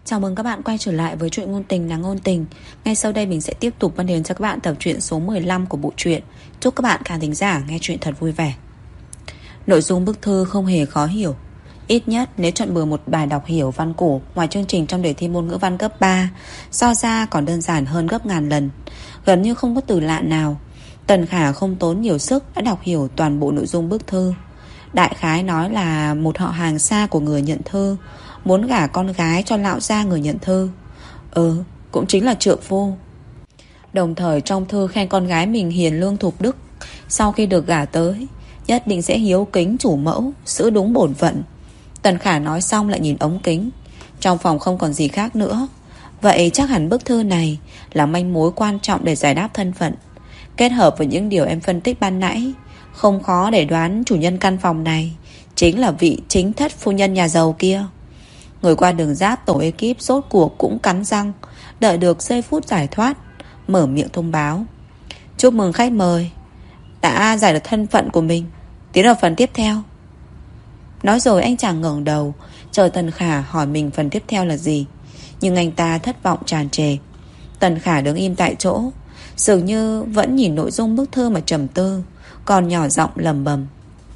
Chào mừng các bạn quay trở lại với truyện ngôn tình là ngôn tình. Ngay sau đây mình sẽ tiếp tục mang đến cho các bạn tập truyện số 15 của bộ truyện. Chúc các bạn khán thính giả nghe truyện thật vui vẻ. Nội dung bức thư không hề khó hiểu. Ít nhất nếu chọn bừa một bài đọc hiểu văn cổ ngoài chương trình trong đề thi môn ngữ văn cấp 3, so ra còn đơn giản hơn gấp ngàn lần. Gần như không có từ lạ nào. Tần Khả không tốn nhiều sức đã đọc hiểu toàn bộ nội dung bức thư. Đại khái nói là một họ hàng xa của người nhận thư muốn gả con gái cho lão gia người nhận thư. Cũng chính là trượng phu. Đồng thời trong thư khen con gái mình hiền lương thục đức, sau khi được gả tới nhất định sẽ hiếu kính chủ mẫu, giữ đúng bổn phận. Tần Khả nói xong lại nhìn ống kính. Trong phòng không còn gì khác nữa. Vậy chắc hẳn bức thư này là manh mối quan trọng để giải đáp thân phận. Kết hợp với những điều em phân tích ban nãy, không khó để đoán chủ nhân căn phòng này chính là vị chính thất phu nhân nhà giàu kia. Người qua đường giáp tổ ekip rốt cuộc cũng cắn răng, đợi được giây phút giải thoát, mở miệng thông báo: chúc mừng khách mời đã giải được thân phận của mình, tiến vào phần tiếp theo. Nói rồi anh chàng ngẩng đầu chờ Tần Khả hỏi mình phần tiếp theo là gì. Nhưng anh ta thất vọng tràn trề. Tần Khả đứng im tại chỗ, dường như vẫn nhìn nội dung bức thư mà trầm tư, còn nhỏ giọng lẩm bẩm: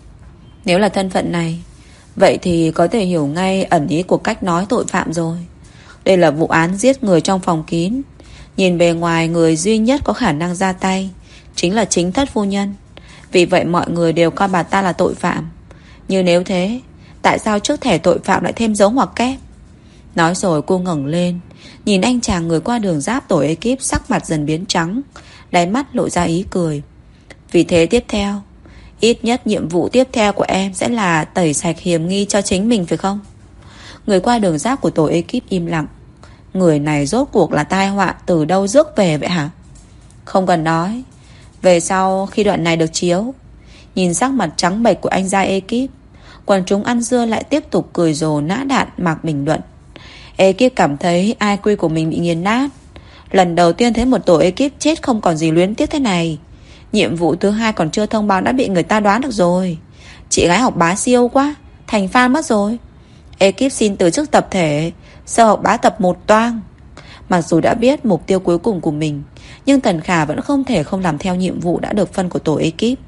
nếu là thân phận này, vậy thì có thể hiểu ngay ẩn ý của cách nói tội phạm rồi. Đây là vụ án giết người trong phòng kín. Nhìn bề ngoài, người duy nhất có khả năng ra tay chính là chính thất phu nhân. Vì vậy mọi người đều coi bà ta là tội phạm. Nhưng nếu thế, tại sao trước thẻ tội phạm lại thêm dấu ngoặc kép? Nói rồi cô ngẩng lên, nhìn anh chàng người qua đường giáp tổ ekip, sắc mặt dần biến trắng, đáy mắt lộ ra ý cười. Vì thế tiếp theo, ít nhất nhiệm vụ tiếp theo của em sẽ là tẩy sạch hiểm nghi cho chính mình, phải không? Người qua đường giáp của tổ ekip im lặng. Người này rốt cuộc là tai họa từ đâu rước về vậy hả? Không cần nói. Về sau khi đoạn này được chiếu, nhìn sắc mặt trắng bệch của anh gia ekip, quần chúng ăn dưa lại tiếp tục cười rồ nã đạn mặc bình luận. Ekip cảm thấy IQ của mình bị nghiền nát. Lần đầu tiên thấy một tổ ekip chết không còn gì luyến tiếc thế này. Nhiệm vụ thứ 2 còn chưa thông báo đã bị người ta đoán được rồi. Chị gái học bá siêu quá, thành fan mất rồi. Ekip xin từ chức tập thể, sau học bá tập 1 toang. Mặc dù đã biết mục tiêu cuối cùng của mình, nhưng Tần Khả vẫn không thể không làm theo nhiệm vụ đã được phân của tổ ekip.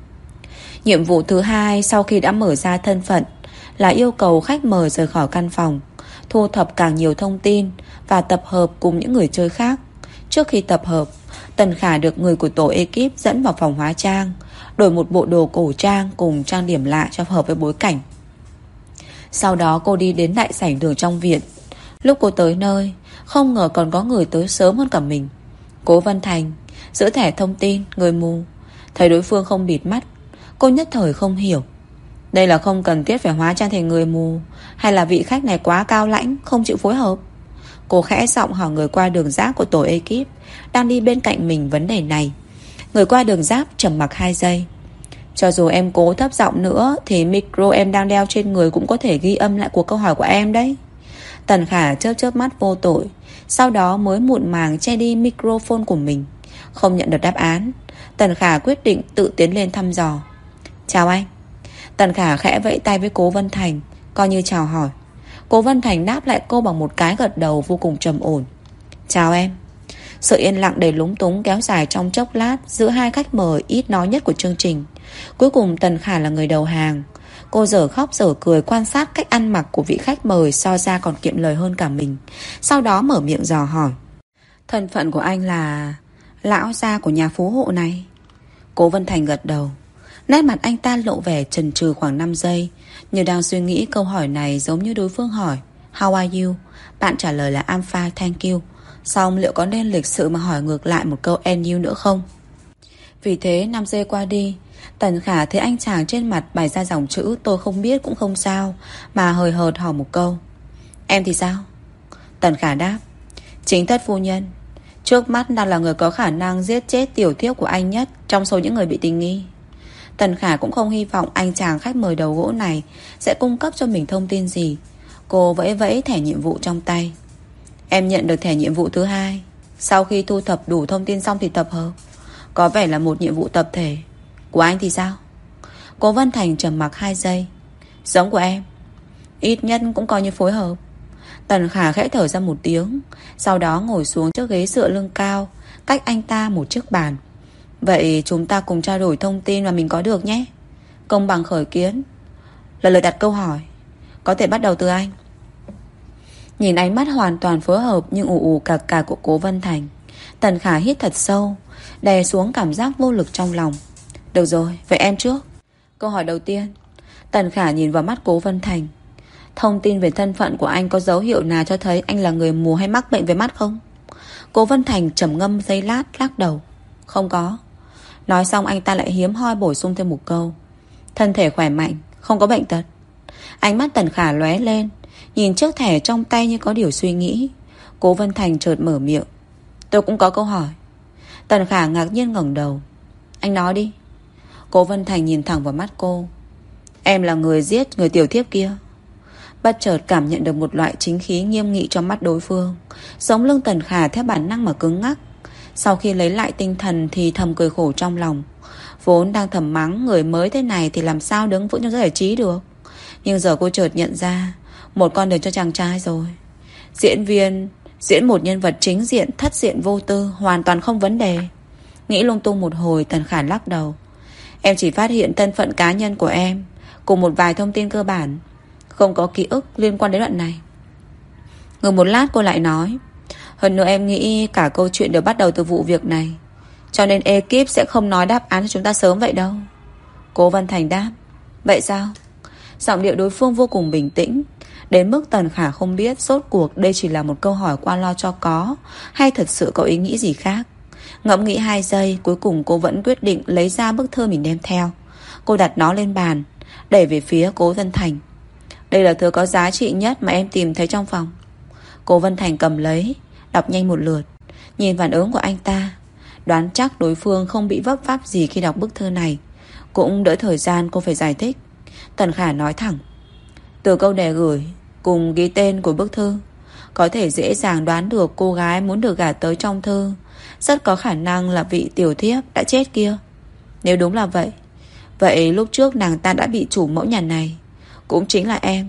Nhiệm vụ thứ 2 sau khi đã mở ra thân phận là yêu cầu khách mời rời khỏi căn phòng, thu thập càng nhiều thông tin và tập hợp cùng những người chơi khác. Trước khi tập hợp, Tần Khả được người của tổ ekip dẫn vào phòng hóa trang, đổi một bộ đồ cổ trang cùng trang điểm lạ cho hợp với bối cảnh. Sau đó cô đi đến đại sảnh đường trong viện. Lúc cô tới nơi, không ngờ còn có người tới sớm hơn cả mình. Cố Vân Thành giữ thẻ thông tin người mù. Thấy đối phương không bịt mắt, cô nhất thời không hiểu. Đây là không cần thiết phải hóa trang thành người mù, hay là vị khách này quá cao lãnh không chịu phối hợp? Cô khẽ giọng hỏi người qua đường giáp của tổ ekip đang đi bên cạnh mình vấn đề này. Người qua đường giáp trầm mặc 2 giây. Cho dù em cố thấp giọng nữa thì micro em đang đeo trên người cũng có thể ghi âm lại cuộc câu hỏi của em đấy. Tần Khả chớp chớp mắt vô tội, sau đó mới muộn màng che đi microphone của mình. Không nhận được đáp án, Tần Khả quyết định tự tiến lên thăm dò. Chào anh. Tần Khả khẽ vẫy tay với Cố Vân Thành, coi như chào hỏi. Cố Vân Thành đáp lại cô bằng một cái gật đầu vô cùng trầm ổn. Chào em. Sự yên lặng đầy lúng túng kéo dài trong chốc lát giữa hai khách mời ít nói nhất của chương trình. Cuối cùng Tần Khả là người đầu hàng. Cô dở khóc dở cười quan sát cách ăn mặc của vị khách mời, so ra còn kiệm lời hơn cả mình. Sau đó mở miệng dò hỏi. Thân phận của anh là lão gia của nhà phú hộ này? Cố Vân Thành gật đầu. Nét mặt anh ta lộ vẻ chần chừ khoảng 5 giây, như đang suy nghĩ câu hỏi này giống như đối phương hỏi How are you? Bạn trả lời là I'm fine, thank you. Xong liệu có nên lịch sự mà hỏi ngược lại một câu and you nữa không? Vì thế 5 giây qua đi, Tần Khả thấy anh chàng trên mặt bày ra dòng chữ tôi không biết cũng không sao, mà hời hợt hỏi một câu. Em thì sao? Tần Khả đáp. Chính thất phu nhân trước mắt đang là người có khả năng giết chết tiểu thiếp của anh nhất trong số những người bị tình nghi. Tần Khả cũng không hy vọng anh chàng khách mời đầu gỗ này sẽ cung cấp cho mình thông tin gì. Cô vẫy vẫy thẻ nhiệm vụ trong tay. Em nhận được thẻ nhiệm vụ thứ 2. Sau khi thu thập đủ thông tin xong thì tập hợp. Có vẻ là một nhiệm vụ tập thể. Của anh thì sao? Cố Vân Thành trầm mặc 2 giây. Giống của em, ít nhất cũng coi như phối hợp. Tần Khả khẽ thở ra một tiếng, sau đó ngồi xuống trước ghế dựa lưng cao, cách anh ta một chiếc bàn. Vậy chúng ta cùng trao đổi thông tin mà mình có được nhé. Công bằng khởi kiến. Lần lượt đặt câu hỏi. Có thể bắt đầu từ anh. Nhìn ánh mắt hoàn toàn phối hợp nhưng ù ù cạc cạc của Cố Vân Thành, Tần Khả hít thật sâu, đè xuống cảm giác vô lực trong lòng. Được rồi, vậy em trước. Câu hỏi đầu tiên. Tần Khả nhìn vào mắt Cố Vân Thành. Thông tin về thân phận của anh có dấu hiệu nào cho thấy anh là người mù hay mắc bệnh về mắt không? Cố Vân Thành trầm ngâm giây lát, lắc đầu. Không có. Nói xong anh ta lại hiếm hoi bổ sung thêm một câu. Thân thể khỏe mạnh, không có bệnh tật. Ánh mắt Tần Khả lóe lên, nhìn chiếc thẻ trong tay như có điều suy nghĩ. Cố Vân Thành chợt mở miệng. Tôi cũng có câu hỏi. Tần Khả ngạc nhiên ngẩng đầu. Anh nói đi. Cố Vân Thành nhìn thẳng vào mắt cô. Em là người giết người tiểu thiếp kia. Bất chợt cảm nhận được một loại chính khí nghiêm nghị trong mắt đối phương. Sống lưng Tần Khả theo bản năng mà cứng ngắc. Sau khi lấy lại tinh thần thì thầm cười khổ trong lòng. Vốn đang thầm mắng người mới thế này thì làm sao đứng vững trong giới giải trí được. Nhưng giờ cô chợt nhận ra một con đường cho chàng trai rồi. Diễn viên diễn một nhân vật chính diện, thất diện vô tư, hoàn toàn không vấn đề. Nghĩ lung tung một hồi, Tần Khả lắc đầu. Em chỉ phát hiện thân phận cá nhân của em cùng một vài thông tin cơ bản, không có ký ức liên quan đến đoạn này. Ngừng một lát cô lại nói. Hơn nữa em nghĩ cả câu chuyện đều bắt đầu từ vụ việc này, cho nên ekip sẽ không nói đáp án cho chúng ta sớm vậy đâu. Cố Vân Thành đáp. Vậy sao? Giọng điệu đối phương vô cùng bình tĩnh, đến mức Tần Khả không biết rốt cuộc đây chỉ là một câu hỏi qua lo cho có hay thật sự có ý nghĩ gì khác. Ngẫm nghĩ 2 giây, cuối cùng cô vẫn quyết định lấy ra bức thư mình đem theo. Cô đặt nó lên bàn, đẩy về phía Cố Vân Thành. Đây là thứ có giá trị nhất mà em tìm thấy trong phòng. Cố Vân Thành cầm lấy, đọc nhanh một lượt. Nhìn phản ứng của anh ta, đoán chắc đối phương không bị vấp váp gì khi đọc bức thư này. Cũng đỡ thời gian cô phải giải thích. Tần Khả nói thẳng. Từ câu đề gửi cùng ghi tên của bức thư, có thể dễ dàng đoán được cô gái muốn được gả tới trong thư rất có khả năng là vị tiểu thiếp đã chết kia. Nếu đúng là vậy, vậy lúc trước nàng ta đã bị chủ mẫu nhà này, cũng chính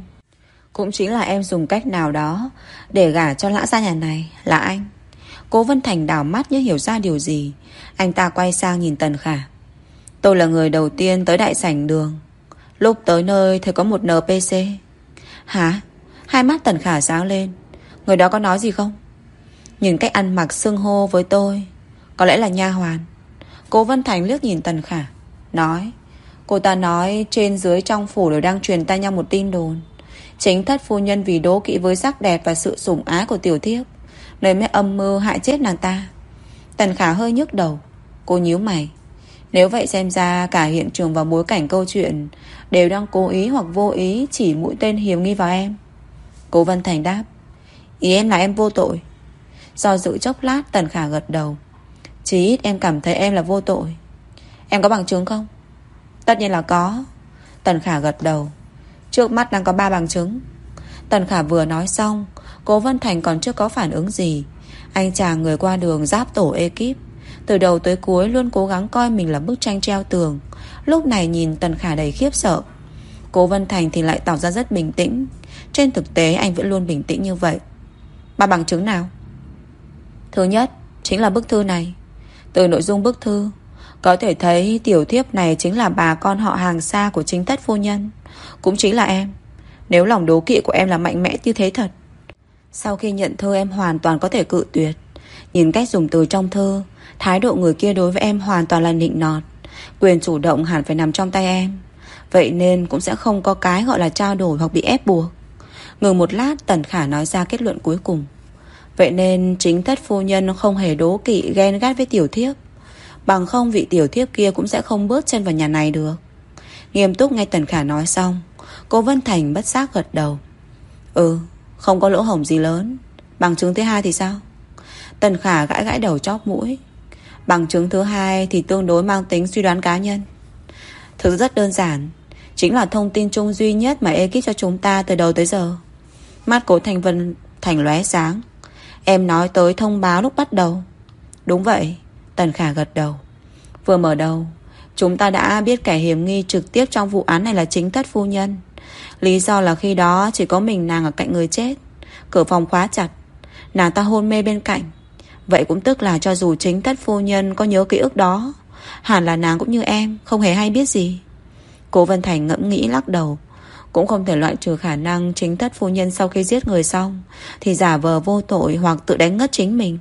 là em dùng cách nào đó để gả cho lã gia nhà này là anh. Cố Vân Thành đảo mắt như hiểu ra điều gì. Anh ta quay sang nhìn Tần Khả. Tôi là người đầu tiên tới đại sảnh đường. Lúc tới nơi thì có một NPC. Hả? Hai mắt Tần Khả sáng lên. Người đó có nói gì không? Nhìn cách ăn mặc xưng hô với tôi, có lẽ là nha hoàn. Cố Vân Thành liếc nhìn Tần Khả, nói. Cô ta nói trên dưới trong phủ đều đang truyền tai nhau một tin đồn. Chính thất phu nhân vì đố kỵ với sắc đẹp và sự sủng ái của tiểu thiếp nên mới âm mưu hại chết nàng ta. Tần Khả hơi nhức đầu. Cô nhíu mày. Nếu vậy xem ra cả hiện trường và bối cảnh câu chuyện đều đang cố ý hoặc vô ý chỉ mũi tên hiểm nghi vào em. Cố Vân Thành đáp. Ý em là em vô tội. Do dự chốc lát, Tần Khả gật đầu. Chí ít em cảm thấy em là vô tội. Em có bằng chứng không? Tất nhiên là có. Tần Khả gật đầu. Trước mắt đang có 3 bằng chứng. Tần Khả vừa nói xong, Cố Vân Thành còn chưa có phản ứng gì. Anh chàng người qua đường giáp tổ ekip, từ đầu tới cuối luôn cố gắng coi mình là bức tranh treo tường, lúc này nhìn Tần Khả đầy khiếp sợ. Cố Vân Thành thì lại tỏ ra rất bình tĩnh. Trên thực tế anh vẫn luôn bình tĩnh như vậy. 3 bằng chứng nào? Thứ nhất chính là bức thư này. Từ nội dung bức thư có thể thấy tiểu thiếp này chính là bà con họ hàng xa của chính thất phu nhân, cũng chính là em. Nếu lòng đố kỵ của em là mạnh mẽ như thế thật, sau khi nhận thư em hoàn toàn có thể cự tuyệt. Nhìn cách dùng từ trong thư, thái độ người kia đối với em hoàn toàn là nịnh nọt. Quyền chủ động hẳn phải nằm trong tay em. Vậy nên cũng sẽ không có cái gọi là trao đổi hoặc bị ép buộc. Ngừng một lát, Tần Khả nói ra kết luận cuối cùng. Vậy nên chính thất phu nhân không hề đố kỵ ghen ghét với tiểu thiếp, bằng không vị tiểu thiếp kia cũng sẽ không bước chân vào nhà này được. Nghiêm túc nghe Tần Khả nói xong, Cố Vân Thành bất giác gật đầu. Không có lỗ hổng gì lớn. Bằng chứng thứ hai thì sao? Tần Khả gãi gãi đầu chóp mũi. Bằng chứng thứ hai thì tương đối mang tính suy đoán cá nhân. Thực rất đơn giản, chính là thông tin chung duy nhất mà ekip cho chúng ta từ đầu tới giờ. Mắt Cố Thành Vân Thành lóe sáng. Em nói tới thông báo lúc bắt đầu. Đúng vậy, Tần Khả gật đầu. Vừa mở đầu, chúng ta đã biết kẻ hiểm nghi trực tiếp trong vụ án này là chính thất phu nhân. Lý do là khi đó chỉ có mình nàng ở cạnh người chết, Cửa phòng khóa chặt, nàng ta hôn mê bên cạnh. Vậy cũng tức là cho dù chính thất phu nhân có nhớ ký ức đó, hẳn là nàng cũng như em, không hề hay biết gì. Cố Vân Thành ngẫm nghĩ lắc đầu. Cũng không thể loại trừ khả năng chính thất phu nhân sau khi giết người xong thì giả vờ vô tội hoặc tự đánh ngất chính mình.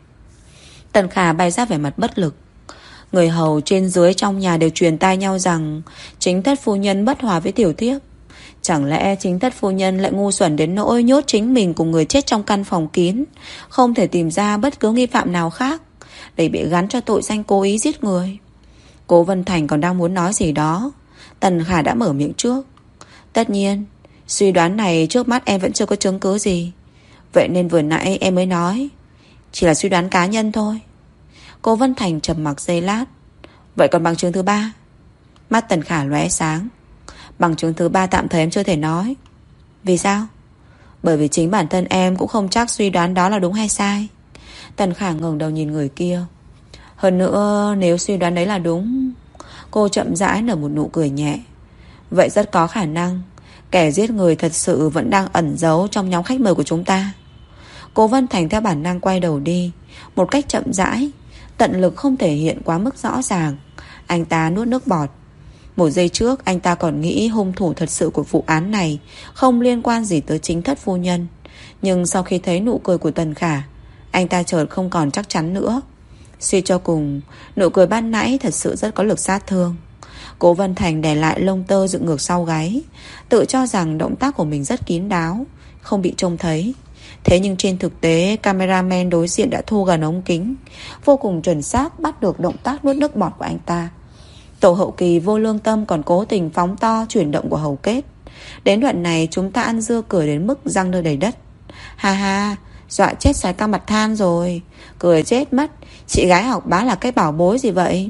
Tần Khả bày ra vẻ mặt bất lực. Người hầu trên dưới trong nhà đều truyền tai nhau rằng chính thất phu nhân bất hòa với tiểu thiếp. Chẳng lẽ chính thất phu nhân lại ngu xuẩn đến nỗi nhốt chính mình cùng người chết trong căn phòng kín, không thể tìm ra bất cứ nghi phạm nào khác, để bị gắn cho tội danh cố ý giết người? Cố Vân Thành còn đang muốn nói gì đó, Tần Khả đã mở miệng trước. Tất nhiên, suy đoán này trước mắt em vẫn chưa có chứng cứ gì, vậy nên vừa nãy em mới nói chỉ là suy đoán cá nhân thôi. Cố Vân Thành trầm mặc giây lát. Vậy còn bằng chứng thứ ba? Mắt Tần Khả lóe sáng. Bằng chứng thứ ba tạm thời em chưa thể nói. Vì sao? Bởi vì chính bản thân em cũng không chắc suy đoán đó là đúng hay sai. Tần Khả ngẩng đầu nhìn người kia. Hơn nữa, nếu suy đoán đấy là đúng, cô chậm rãi nở một nụ cười nhẹ. Vậy rất có khả năng kẻ giết người thật sự vẫn đang ẩn giấu trong nhóm khách mời của chúng ta. Cố Vân Thành theo bản năng quay đầu đi, một cách chậm rãi, tận lực không thể hiện quá mức rõ ràng. Anh ta nuốt nước bọt. Một giây trước anh ta còn nghĩ hung thủ thật sự của vụ án này không liên quan gì tới chính thất phu nhân. Nhưng sau khi thấy nụ cười của Tần Khả, anh ta chợt không còn chắc chắn nữa. Suy cho cùng, nụ cười ban nãy thật sự rất có lực sát thương. Cố Vân Thành đè lại lông tơ dựng ngược sau gáy, tự cho rằng động tác của mình rất kín đáo, không bị trông thấy. Thế nhưng trên thực tế, cameraman đối diện đã thu gần ống kính, vô cùng chuẩn xác bắt được động tác nuốt nước bọt của anh ta. Tổ hậu kỳ vô lương tâm còn cố tình phóng to chuyển động của hầu kết. Đến đoạn này chúng ta ăn dưa cười đến mức răng nơi đầy đất. Ha ha, dọa chết Sái Ca Mặt Than rồi. Cười chết mất. Chị gái học bá là cái bảo bối gì vậy?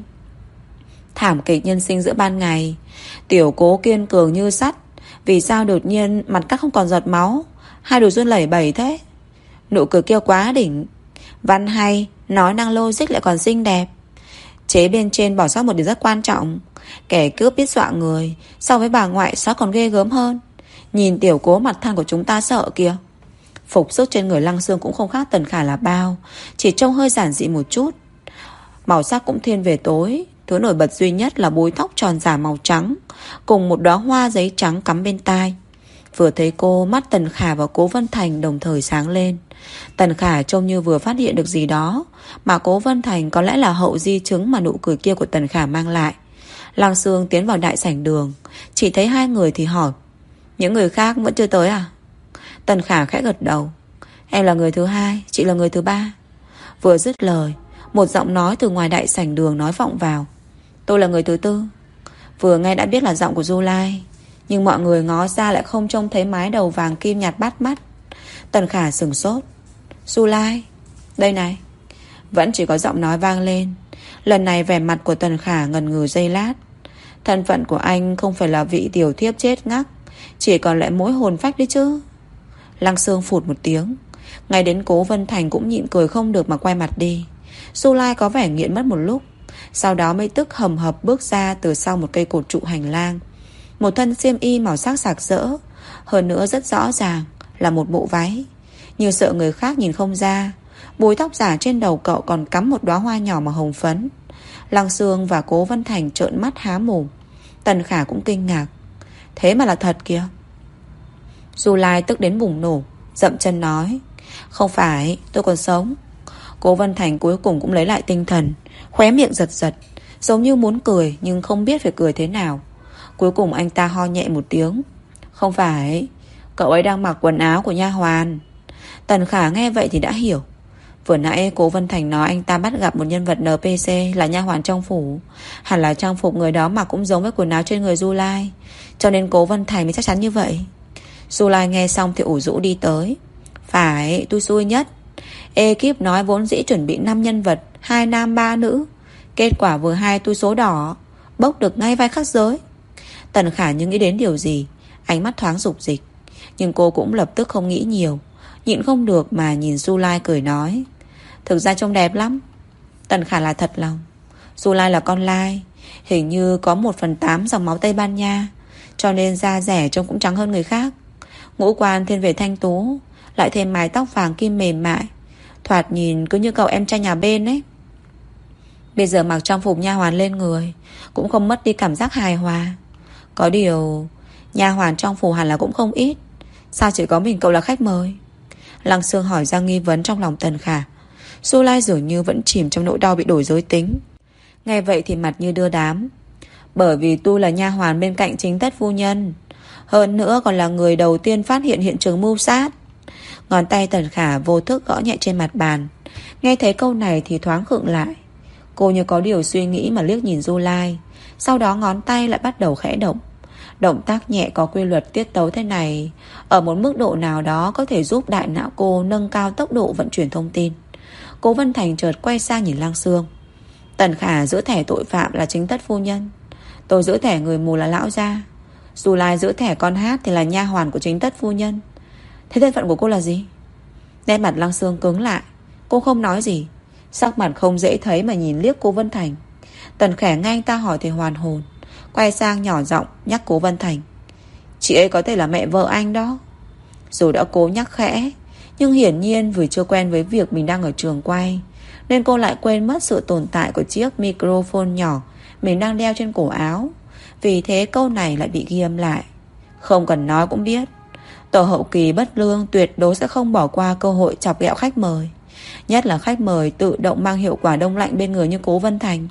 Thảm kịch nhân sinh giữa ban ngày. Tiểu Cố kiên cường như sắt, vì sao đột nhiên mặt cắt không còn giọt máu, hai đùi run lẩy bẩy thế? Nụ cười kia quá đỉnh. Văn hay, nói năng logic lại còn xinh đẹp. Chế bên trên bỏ sót một điều rất quan trọng. Kẻ cướp biết dọa người, so với bà ngoại sót còn ghê gớm hơn. Nhìn Tiểu Cố mặt than của chúng ta sợ kìa. Phục sức trên người Lăng Xương cũng không khác Tần Khả là bao, chỉ trông hơi giản dị một chút. Màu sắc cũng thiên về tối. Thứ nổi bật duy nhất là búi tóc tròn giả màu trắng, cùng một đóa hoa giấy trắng cắm bên tai. Vừa thấy cô, mắt Tần Khả và Cố Vân Thành đồng thời sáng lên. Tần Khả trông như vừa phát hiện được gì đó, mà Cố Vân Thành có lẽ là hậu di chứng mà nụ cười kia của Tần Khả mang lại. Lăng Xương tiến vào đại sảnh đường, chỉ thấy hai người thì hỏi: những người khác vẫn chưa tới à? Tần Khả khẽ gật đầu. Em là người thứ hai, chị là người thứ ba. Vừa dứt lời, một giọng nói từ ngoài đại sảnh đường nói vọng vào: tôi là người thứ tư. Vừa nghe đã biết là giọng của Du Lai, nhưng mọi người ngó ra lại không trông thấy mái đầu vàng kim nhạt bắt mắt. Tần Khả sửng sốt. Du Lai, đây này. Vẫn chỉ có giọng nói vang lên. Lần này vẻ mặt của Tần Khả ngần ngừ giây lát. Thân phận của anh không phải là vị tiểu thiếp chết ngắc, chỉ còn lại mỗi hồn phách đấy chứ. Lăng Xương phụt một tiếng. Ngay đến Cố Vân Thành cũng nhịn cười không được mà quay mặt đi. Du Lai có vẻ nghiện mất một lúc, sau đó mới tức hầm hập bước ra từ sau một cây cột trụ hành lang. Một thân xiêm y màu sắc sặc sỡ, hơn nữa rất rõ ràng là một bộ váy. Như sợ người khác nhìn không ra, búi tóc giả trên đầu cậu còn cắm một đóa hoa nhỏ màu hồng phấn. Lăng Xương và Cố Vân Thành trợn mắt há mồm. Tần Khả cũng kinh ngạc. Thế mà là thật kìa. Du Lai tức đến bùng nổ, dậm chân nói: không phải, tôi còn sống. Cố Vân Thành cuối cùng cũng lấy lại tinh thần, khóe miệng giật giật, giống như muốn cười nhưng không biết phải cười thế nào. Cuối cùng anh ta ho nhẹ một tiếng. Không phải, cậu ấy đang mặc quần áo của nha hoàn. Tần Khả nghe vậy thì đã hiểu. Vừa nãy Cố Vân Thành nói anh ta bắt gặp một nhân vật NPC là nha hoàn trong phủ, hẳn là trang phục người đó mặc cũng giống với quần áo trên người Du Lai, cho nên Cố Vân Thành mới chắc chắn như vậy. Du Lai nghe xong thì ủ rũ đi tới. Phải, tôi xui nhất. Ekip nói vốn dĩ chuẩn bị 5 nhân vật, 2 nam 3 nữ. Kết quả vừa hai tôi số đỏ, bốc được ngay vai khắc giới. Tần Khả như nghĩ đến điều gì, ánh mắt thoáng dục dịch. Nhưng cô cũng lập tức không nghĩ nhiều, nhịn không được mà nhìn Du Lai cười nói: thực ra trông đẹp lắm. Tần Khả là thật lòng. Du Lai là con lai, hình như có 1/8 dòng máu Tây Ban Nha, cho nên da rẻ trông cũng trắng hơn người khác. Ngũ quan thiên về thanh tú, lại thêm mái tóc vàng kim mềm mại, thoạt nhìn cứ như cậu em trai nhà bên ấy. Bây giờ mặc trang phục nha hoàn lên người cũng không mất đi cảm giác hài hòa. Có điều nha hoàn trong phủ hẳn là cũng không ít, sao chỉ có mình cậu là khách mời? Lăng Sương hỏi ra nghi vấn trong lòng Tần Khả. Du Lai dường như vẫn chìm trong nỗi đau bị đổi giới tính. Nghe vậy thì mặt như đưa đám. Bởi vì tôi là nha hoàn bên cạnh chính thất phu nhân, hơn nữa còn là người đầu tiên phát hiện hiện trường mưu sát. Ngón tay Tần Khả vô thức gõ nhẹ trên mặt bàn. Nghe thấy câu này thì thoáng khựng lại. Cô như có điều suy nghĩ mà liếc nhìn Du Lai. Sau đó ngón tay lại bắt đầu khẽ động. Động tác nhẹ có quy luật tiết tấu thế này, ở một mức độ nào đó có thể giúp đại não cô nâng cao tốc độ vận chuyển thông tin. Cố Vân Thành chợt quay sang nhìn Lăng Sương. Tần Khả giữ thẻ tội phạm là chính thất phu nhân, tôi giữ thẻ người mù là lão gia, Du Lai giữ thẻ con hát thì là nha hoàn của chính thất phu nhân. Thế thân phận của cô là gì? Nét mặt Lăng Sương cứng lại. Cô không nói gì, sắc mặt không dễ thấy mà nhìn liếc Cố Vân Thành. Tần Khả nghe anh ta hỏi thì hoàn hồn, quay sang nhỏ giọng nhắc Cố Vân Thành. Chị ấy có thể là mẹ vợ anh đó. Dù đã cố nhắc khẽ, nhưng hiển nhiên vì chưa quen với việc mình đang ở trường quay, nên cô lại quên mất sự tồn tại của chiếc microphone nhỏ mình đang đeo trên cổ áo. Vì thế câu này lại bị ghi âm lại. Không cần nói cũng biết, tổ hậu kỳ bất lương tuyệt đối sẽ không bỏ qua cơ hội chọc ghẹo khách mời, nhất là khách mời tự động mang hiệu quả đông lạnh bên người như Cố Vân Thành.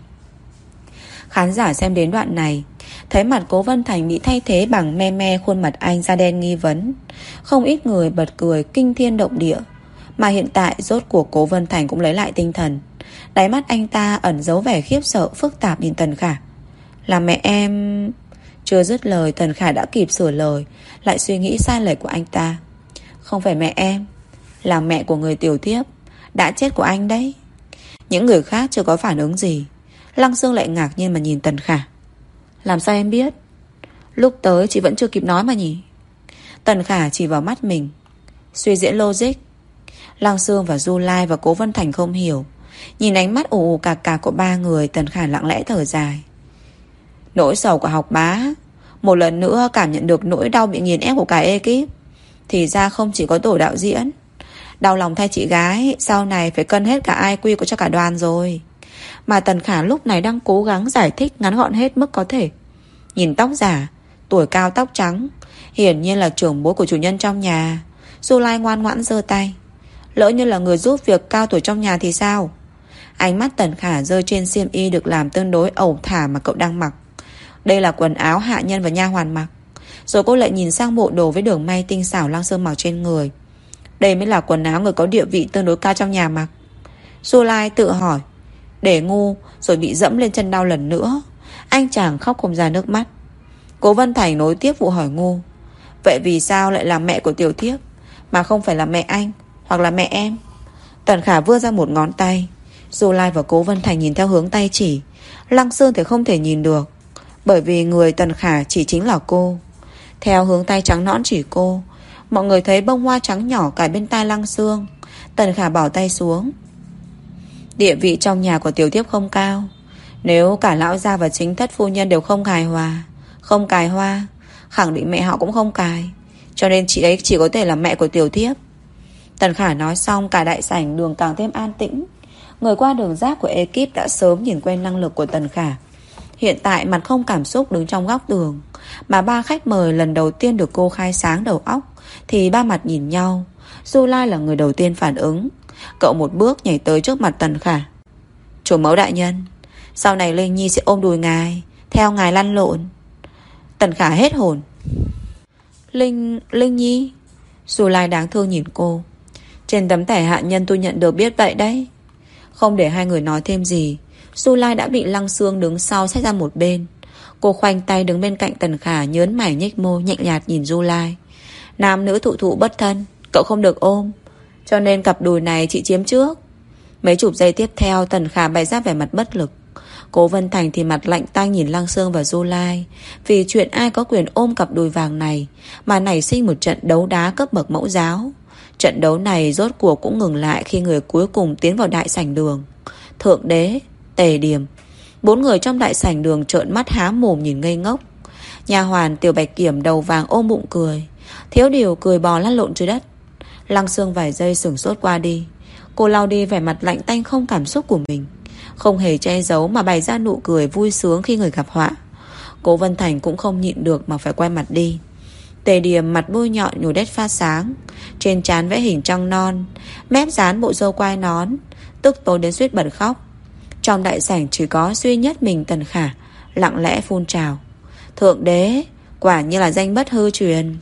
Khán giả xem đến đoạn này thấy mặt Cố Vân Thành bị thay thế bằng me me khuôn mặt anh da đen nghi vấn. Không ít người bật cười kinh thiên động địa. Mà hiện tại rốt cuộc Cố Vân Thành cũng lấy lại tinh thần. Đáy mắt anh ta ẩn giấu vẻ khiếp sợ phức tạp nhìn Tần Khả. Là mẹ em... Chưa dứt lời Tần Khả đã kịp sửa lời, lại suy nghĩ sai lệch của anh ta. Không phải mẹ em, là mẹ của người tiểu thiếp đã chết của anh đấy. Những người khác chưa có phản ứng gì. Lăng Sương lại ngạc nhiên mà nhìn Tần Khả. Làm sao em biết? Lúc tới chị vẫn chưa kịp nói mà nhỉ? Tần Khả chỉ vào mắt mình. Suy diễn logic. Lăng Sương và Du Lai và Cố Vân Thành không hiểu. Nhìn ánh mắt ù ù cạc cạc của ba người, Tần Khả lặng lẽ thở dài. Nỗi sầu của học bá một lần nữa cảm nhận được nỗi đau bị nghiền ép của cả ekip. Thì ra không chỉ có tổ đạo diễn. Đau lòng thay chị gái, sau này phải cân hết cả IQ của cho cả đoàn rồi. Mà Tần Khả lúc này đang cố gắng giải thích ngắn gọn hết mức có thể. Nhìn tóc giả, tuổi cao tóc trắng, hiển nhiên là trưởng bối của chủ nhân trong nhà. Du Lai ngoan ngoãn giơ tay. Lỡ như là người giúp việc cao tuổi trong nhà thì sao? Ánh mắt Tần Khả rơi trên xiêm y được làm tương đối ẩu thả mà cậu đang mặc. Đây là quần áo hạ nhân và nha hoàn mặc. Rồi cô lại nhìn sang bộ đồ với đường may tinh xảo Lăng Sương mặc trên người. Đây mới là quần áo người có địa vị tương đối cao trong nhà mặc. Du Lai tự hỏi, để ngu rồi bị dẫm lên chân đau lần nữa. Anh chàng khóc không ra nước mắt. Cố Vân Thành nối tiếp vụ hỏi ngu. Vậy vì sao lại là mẹ của tiểu thiếp mà không phải là mẹ anh hoặc là mẹ em? Tần Khả vươn ra một ngón tay. Du Lai và Cố Vân Thành nhìn theo hướng tay chỉ. Lăng Sương thì không thể nhìn được, bởi vì người Tần Khả chỉ chính là cô. Theo hướng tay trắng nõn chỉ cô, mọi người thấy bông hoa trắng nhỏ cài bên tai Lăng Sương. Tần Khả bỏ tay xuống. Địa vị trong nhà của tiểu thiếp không cao. Nếu cả lão gia và chính thất phu nhân đều không không cài hoa, khẳng định mẹ họ cũng không cài. Cho nên chị ấy chỉ có thể là mẹ của tiểu thiếp. Tần Khả nói xong, cả đại sảnh đường càng thêm an tĩnh. Người qua đường giáp của ekip đã sớm nhìn quen năng lực của Tần Khả. Hiện tại mặt không cảm xúc đứng trong góc tường. Mà ba khách mời lần đầu tiên được cô khai sáng đầu óc thì ba mặt nhìn nhau. Du Lai là người đầu tiên phản ứng. Cậu một bước nhảy tới trước mặt Tần Khả. Chủ mẫu đại nhân, sau này Linh Nhi sẽ ôm đùi ngài, theo ngài lăn lộn. Tần Khả hết hồn. Linh Nhi? Du Lai đáng thương nhìn cô. Trên tấm thẻ hạ nhân tôi nhận được biết vậy đấy. Không để hai người nói thêm gì, Du Lai đã bị Lăng Sương đứng sau xách ra một bên. Cô khoanh tay đứng bên cạnh Tần Khả, nhớn mày nhếch môi nhạnh nhạt nhìn Du Lai. Nam nữ thụ thụ bất thân, cậu không được ôm, cho nên cặp đùi này chị chiếm trước. Mấy chục giây tiếp theo, Tần Khả bày ra vẻ mặt bất lực. Cố Vân Thành thì mặt lạnh tanh nhìn Lăng Sương và Du Lai. Vì chuyện ai có quyền ôm cặp đùi vàng này mà nảy sinh một trận đấu đá cấp bậc mẫu giáo. Trận đấu này rốt cuộc cũng ngừng lại khi người cuối cùng tiến vào đại sảnh đường. Thượng đế, Tề Điểm. Bốn người trong đại sảnh đường trợn mắt há mồm nhìn ngây ngốc. Nha hoàn Tiểu Bạch Kiểm đầu vàng ôm bụng cười. Thiếu điều cười bò lăn lộn dưới đất. Lăng Sương vài giây sửng sốt qua đi. Cô lau đi vẻ mặt lạnh tanh không cảm xúc của mình, không hề che giấu mà bày ra nụ cười vui sướng khi người gặp họa. Cố Vân Thành cũng không nhịn được mà phải quay mặt đi. Tề Điềm mặt bôi nhọn nhổ đét phát sáng, trên trán vẽ hình trăng non, mép dán bộ râu quai nón, tức tối đến suýt bật khóc. Trong đại sảnh chỉ có duy nhất mình Tần Khả lặng lẽ phun trào. Thượng đế, quả như là danh bất hư truyền.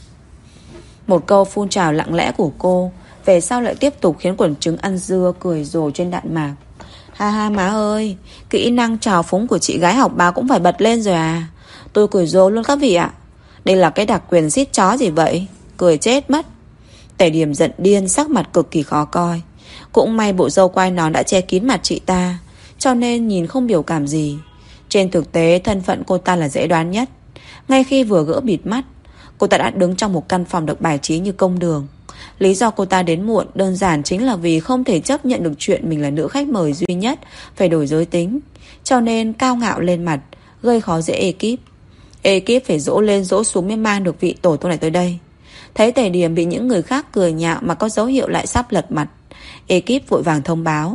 Một câu phun trào lặng lẽ của cô về sau lại tiếp tục khiến quần chúng ăn dưa cười rồ trên đạn mạc. Ha ha má ơi, kỹ năng trào phúng của chị gái học bá cũng phải bật lên rồi à. Tôi cười rồ luôn các vị ạ. Đây là cái đặc quyền xít chó gì vậy? Cười chết mất. Tề Điềm giận điên, sắc mặt cực kỳ khó coi. Cũng may bộ râu quai nón đã che kín mặt chị ta, cho nên nhìn không biểu cảm gì. Trên thực tế thân phận cô ta là dễ đoán nhất. Ngay khi vừa gỡ bịt mắt, cô ta đã đứng trong một căn phòng được bài trí như công đường. Lý do cô ta đến muộn đơn giản chính là vì không thể chấp nhận được chuyện mình là nữ khách mời duy nhất phải đổi giới tính, cho nên cao ngạo lên mặt, gây khó dễ ekip. Ekip phải dỗ lên dỗ xuống mới mang được vị tổ tôn này tới đây. Thấy Tề Điềm bị những người khác cười nhạo mà có dấu hiệu lại sắp lật mặt, ekip vội vàng thông báo: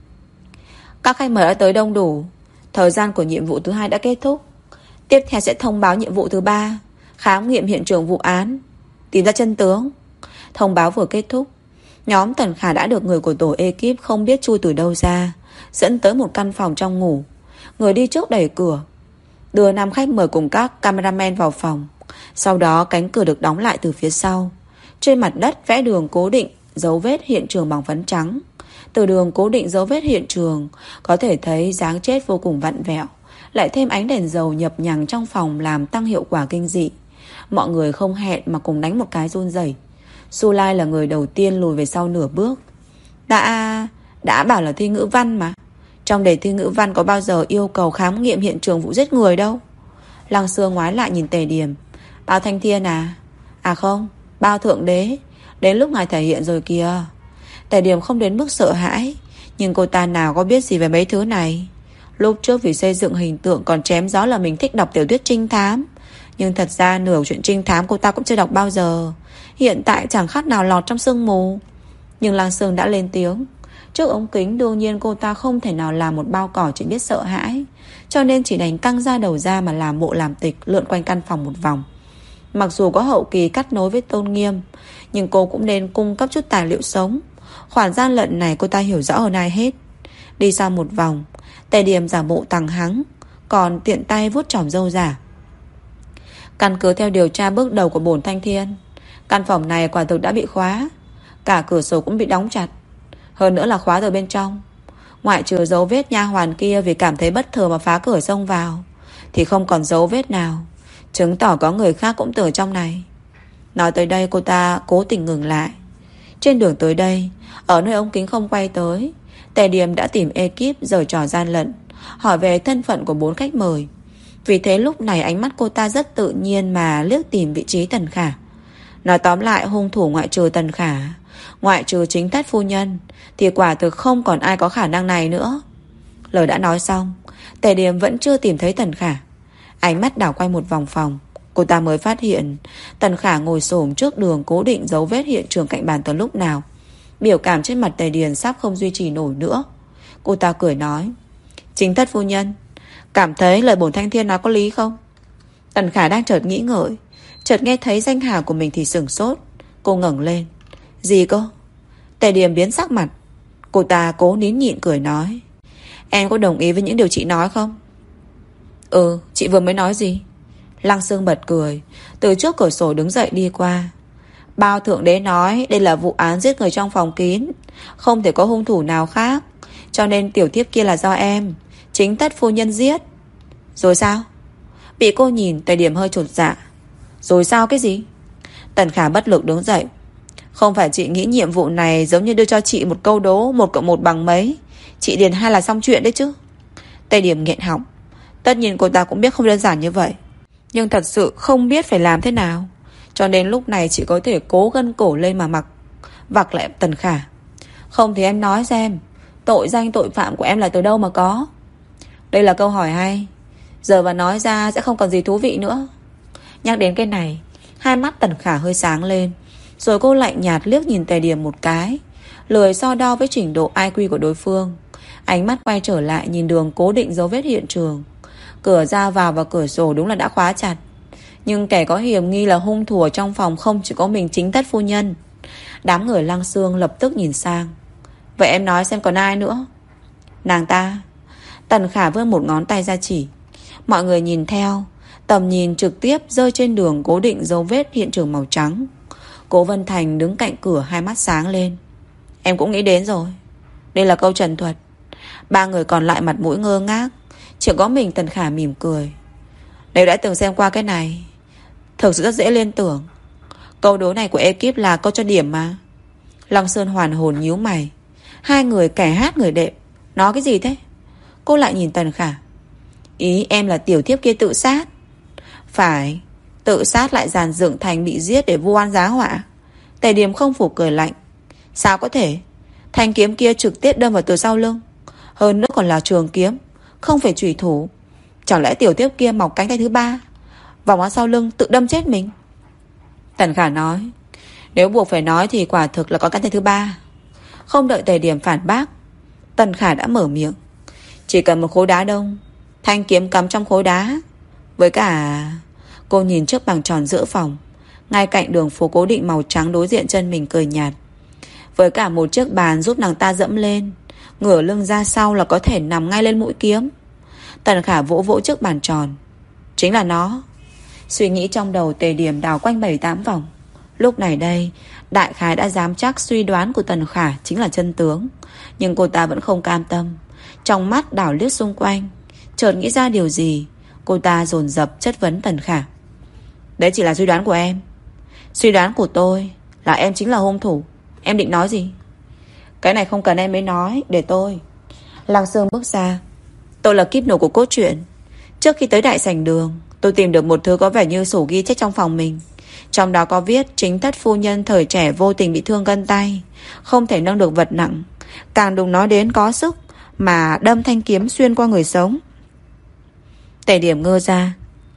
các khách mời đã tới đông đủ, thời gian của nhiệm vụ thứ 2 đã kết thúc. Tiếp theo sẽ thông báo nhiệm vụ thứ 3, khám nghiệm hiện trường vụ án, tìm ra chân tướng. Thông báo vừa kết thúc, nhóm Tần Khả đã được người của tổ ekip không biết chui từ đâu ra dẫn tới một căn phòng trong ngủ. Người đi trước đẩy cửa, đưa 5 khách mời cùng các cameraman vào phòng. Sau đó cánh cửa được đóng lại từ phía sau. Trên mặt đất vẽ đường cố định dấu vết hiện trường bằng phấn trắng. Từ đường cố định dấu vết hiện trường có thể thấy dáng chết vô cùng vặn vẹo, lại thêm ánh đèn dầu nhập nhằng trong phòng làm tăng hiệu quả kinh dị. Mọi người không hẹn mà cùng đánh một cái run rẩy. Su Lai là người đầu tiên lùi về sau nửa bước. Đã bảo là thi ngữ văn mà. Trong đề thi ngữ văn có bao giờ yêu cầu khám nghiệm hiện trường vụ giết người đâu. Lăng Sương ngoái lại nhìn Tề Điềm. Bao Thanh Thiên à? À không, bao Thượng Đế. Đến lúc ngài thể hiện rồi kìa. Tề Điềm không đến mức sợ hãi, nhưng cô ta nào có biết gì về mấy thứ này. Lúc trước vì xây dựng hình tượng còn chém gió là mình thích đọc tiểu thuyết trinh thám, nhưng thật ra nửa chuyện trinh thám cô ta cũng chưa đọc bao giờ. Hiện tại chẳng khác nào lọt trong sương mù. Nhưng Lăng Sương đã lên tiếng. Trước ống kính đương nhiên cô ta không thể nào làm một bao cỏ chỉ biết sợ hãi, cho nên chỉ đành căng ra đầu ra mà làm bộ làm tịch lượn quanh căn phòng một vòng. Mặc dù có hậu kỳ cắt nối với Tôn Nghiêm, nhưng cô cũng nên cung cấp chút tài liệu sống. Khoản gian lận này cô ta hiểu rõ hơn ai hết. Đi sau một vòng, Tề Điềm giả bộ tằng hắng, còn tiện tay vuốt chòm râu giả. Căn cứ theo điều tra bước đầu của bổn Thanh Thiên, căn phòng này quả thực đã bị khóa, cả cửa sổ cũng bị đóng chặt, hơn nữa là khóa từ bên trong. Ngoại trừ dấu vết nha hoàn kia vì cảm thấy bất thường mà phá cửa xông vào, thì không còn dấu vết nào chứng tỏ có người khác cũng từ trong này. Nói tới đây cô ta cố tình ngừng lại. Trên đường tới đây, ở nơi ống kính không quay tới, Tề Điềm đã tìm ekip giở trò gian lận, hỏi về thân phận của 4 khách mời. Vì thế lúc này ánh mắt cô ta rất tự nhiên mà liếc tìm vị trí Tần Khả. Nói tóm lại, hung thủ ngoại trừ Tần Khả, ngoại trừ chính thất phu nhân, thì quả thực không còn ai có khả năng này nữa. Lời đã nói xong, Tề Điềm vẫn chưa tìm thấy Tần Khả. Ánh mắt đảo quanh một vòng phòng, cô ta mới phát hiện Tần Khả ngồi xổm trước đường cố định dấu vết hiện trường cạnh bàn từ lúc nào. Biểu cảm trên mặt Tề Điềm sắp không duy trì nổi nữa. Cô ta cười nói: chính thất phu nhân, cảm thấy lời bổn Thanh Thiên nói có lý không? Tần Khả đang chợt nghĩ ngợi, chợt nghe thấy danh hào của mình thì sửng sốt. Cô ngẩng lên. Gì cơ? Tề Điềm biến sắc mặt. Cô ta cố nín nhịn cười nói: em có đồng ý với những điều chị nói không? Ừ, chị vừa mới nói gì? Lăng Sương bật cười, từ trước cửa sổ đứng dậy đi qua. Bao Thượng Đế nói đây là vụ án giết người trong phòng kín, không thể có hung thủ nào khác, cho nên tiểu thiếp kia là do em, chính thất phu nhân giết. Rồi sao? Bị cô nhìn, Tề Điềm hơi chột dạ. Rồi sao cái gì? Tần Khả bất lực đứng dậy. Không phải chị nghĩ nhiệm vụ này giống như đưa cho chị một câu đố 1 + 1 bằng mấy, chị điền 2 là xong chuyện đấy chứ? Tề Điềm nghẹn họng. Tất nhiên cô ta cũng biết không đơn giản như vậy, nhưng thật sự không biết phải làm thế nào, cho nên lúc này chỉ có thể cố gân cổ lên mà vặc lại Tần Khả. Không thì em nói xem, tội danh tội phạm của em là từ đâu mà có? Đây là câu hỏi hay, giờ mà nói ra sẽ không còn gì thú vị nữa. Nhắc đến cái này, hai mắt Tần Khả hơi sáng lên. Rồi cô lạnh nhạt liếc nhìn Tề Điểm một cái, lười so đo với trình độ IQ của đối phương. Ánh mắt quay trở lại nhìn đường cố định dấu vết hiện trường. Cửa ra vào và cửa sổ đúng là đã khóa chặt, nhưng kẻ có hiểm nghi là hung thủ ở trong phòng không chỉ có mình chính thất phu nhân. Đám người Lăng Xương lập tức nhìn sang. Vậy em nói xem còn ai nữa? Nàng ta. Tần Khả vươn một ngón tay ra chỉ. Mọi người nhìn theo. Tầm nhìn trực tiếp rơi trên đường cố định dấu vết hiện trường màu trắng. Cố Vân Thành đứng cạnh cửa, hai mắt sáng lên. Em cũng nghĩ đến rồi. Đây là câu trần thuật. Ba người còn lại mặt mũi ngơ ngác, chỉ có mình Tần Khả mỉm cười. Nếu đã từng xem qua cái này, thực sự rất dễ liên tưởng. Câu đố này của ekip là câu cho điểm mà. Lăng Sơn hoàn hồn nhíu mày. Hai người kẻ hát người đệm nói cái gì thế? Cô lại nhìn Tần Khả. Ý em là tiểu thiếp kia tự sát. Phải, tự sát lại dàn dựng thành bị giết để vu oan giá họa. Tề Điểm không phủ cười lạnh. Sao có thể? Thanh kiếm kia trực tiếp đâm vào từ sau lưng, hơn nữa còn là trường kiếm, không phải chủy thủ. Chẳng lẽ tiểu thiếp kia mọc cánh tay thứ ba, vòng qua sau lưng tự đâm chết mình? Tần Khả nói. Nếu buộc phải nói thì quả thực là có cánh tay thứ ba. Không đợi Tề Điểm phản bác, Tần Khả đã mở miệng. Chỉ cần một khối đá đông, thanh kiếm cắm trong khối đá. Với cả... Cô nhìn trước bằng tròn giữa phòng, ngay cạnh đường phố cố định màu trắng đối diện chân mình, cười nhạt. Với cả một chiếc bàn giúp nàng ta dẫm lên, ngửa lưng ra sau là có thể nằm ngay lên mũi kiếm. Tần Khả vỗ vỗ chiếc bàn tròn. Chính là nó. Suy nghĩ trong đầu Tề Điểm đảo quanh 7-8 vòng. Lúc này đây, đại khái đã dám chắc suy đoán của Tần Khả chính là chân tướng. Nhưng cô ta vẫn không cam tâm. Trong mắt đảo liếc xung quanh, chợt nghĩ ra điều gì. Cô ta dồn dập chất vấn Tần Khả. Đấy chỉ là suy đoán của em. Suy đoán của tôi là em chính là hung thủ. Em định nói gì? Cái này không cần em mới nói, để tôi. Lăng Sương bước ra. Tôi là kíp nổ của cốt truyện. Trước khi tới đại sảnh đường, tôi tìm được một thứ có vẻ như sổ ghi chép trong phòng mình. Trong đó có viết chính thất phu nhân thời trẻ vô tình bị thương gân tay, không thể nâng được vật nặng, càng đừng nói đến có sức mà đâm thanh kiếm xuyên qua người sống. Tề Điểm ngơ ra.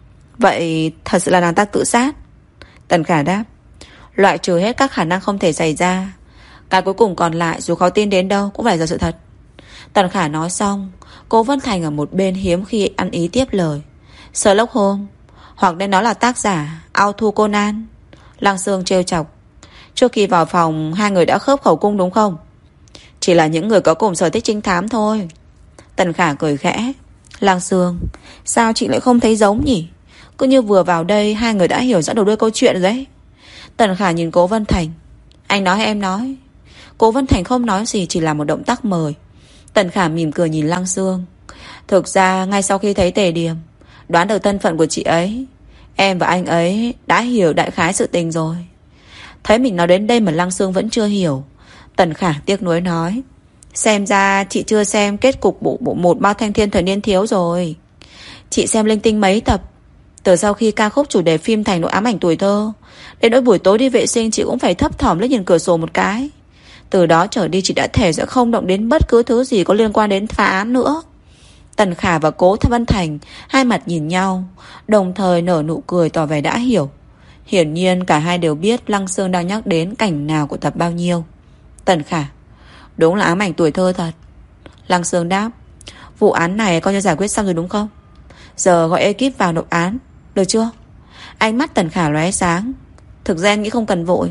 Vậy thật sự là nàng ta tự sát? Tần Khả đáp. Loại trừ hết các khả năng không thể xảy ra, cái cuối cùng còn lại dù khó tin đến đâu cũng phải là sự thật. Tần Khả nói xong, Cố Vân Thành ở một bên hiếm khi ăn ý tiếp lời. Sherlock Holmes, hoặc nên nó là tác giả Arthur Conan. Lăng Sương trêu chọc. Trước khi vào phòng, hai người đã khớp khẩu cung đúng không? Chỉ là những người có cùng sở thích trinh thám thôi. Tần Khả cười khẽ. Lăng Sương, sao chị lại không thấy giống nhỉ? Cứ như vừa vào đây hai người đã hiểu rõ đầu đuôi câu chuyện đấy. Tần Khả nhìn Cố Vân Thành. Anh nói hay em nói? Cố Vân Thành không nói gì, chỉ là một động tác mời. Tần Khả mỉm cười nhìn Lăng Sương. Thực ra ngay sau khi thấy Tề Điểm, đoán được thân phận của chị ấy, em và anh ấy đã hiểu đại khái sự tình rồi. Thấy mình nói đến đây mà Lăng Sương vẫn chưa hiểu, Tần Khả tiếc nuối nói. Xem ra chị chưa xem kết cục bộ 1 Bao Thanh Thiên Thời Niên Thiếu rồi. Chị xem linh tinh mấy tập. Từ sau khi ca khúc chủ đề phim thành nỗi ám ảnh tuổi thơ, đến nỗi buổi tối đi vệ sinh chị cũng phải thấp thỏm liếc nhìn cửa sổ một cái. Từ đó trở đi chị đã thề sẽ không động đến bất cứ thứ gì có liên quan đến phá án nữa. Tần Khả và Cố Vân Thành hai mặt nhìn nhau, đồng thời nở nụ cười tỏ vẻ đã hiểu. Hiển nhiên cả hai đều biết Lăng Sương đang nhắc đến cảnh nào của tập bao nhiêu. Tần Khả. Đúng là ám ảnh tuổi thơ thật. Lăng Sương đáp. Vụ án này coi như giải quyết xong rồi đúng không? Giờ gọi ekip vào nộp án, được chưa? Ánh mắt Tần Khả lóe sáng. Thực ra em nghĩ không cần vội.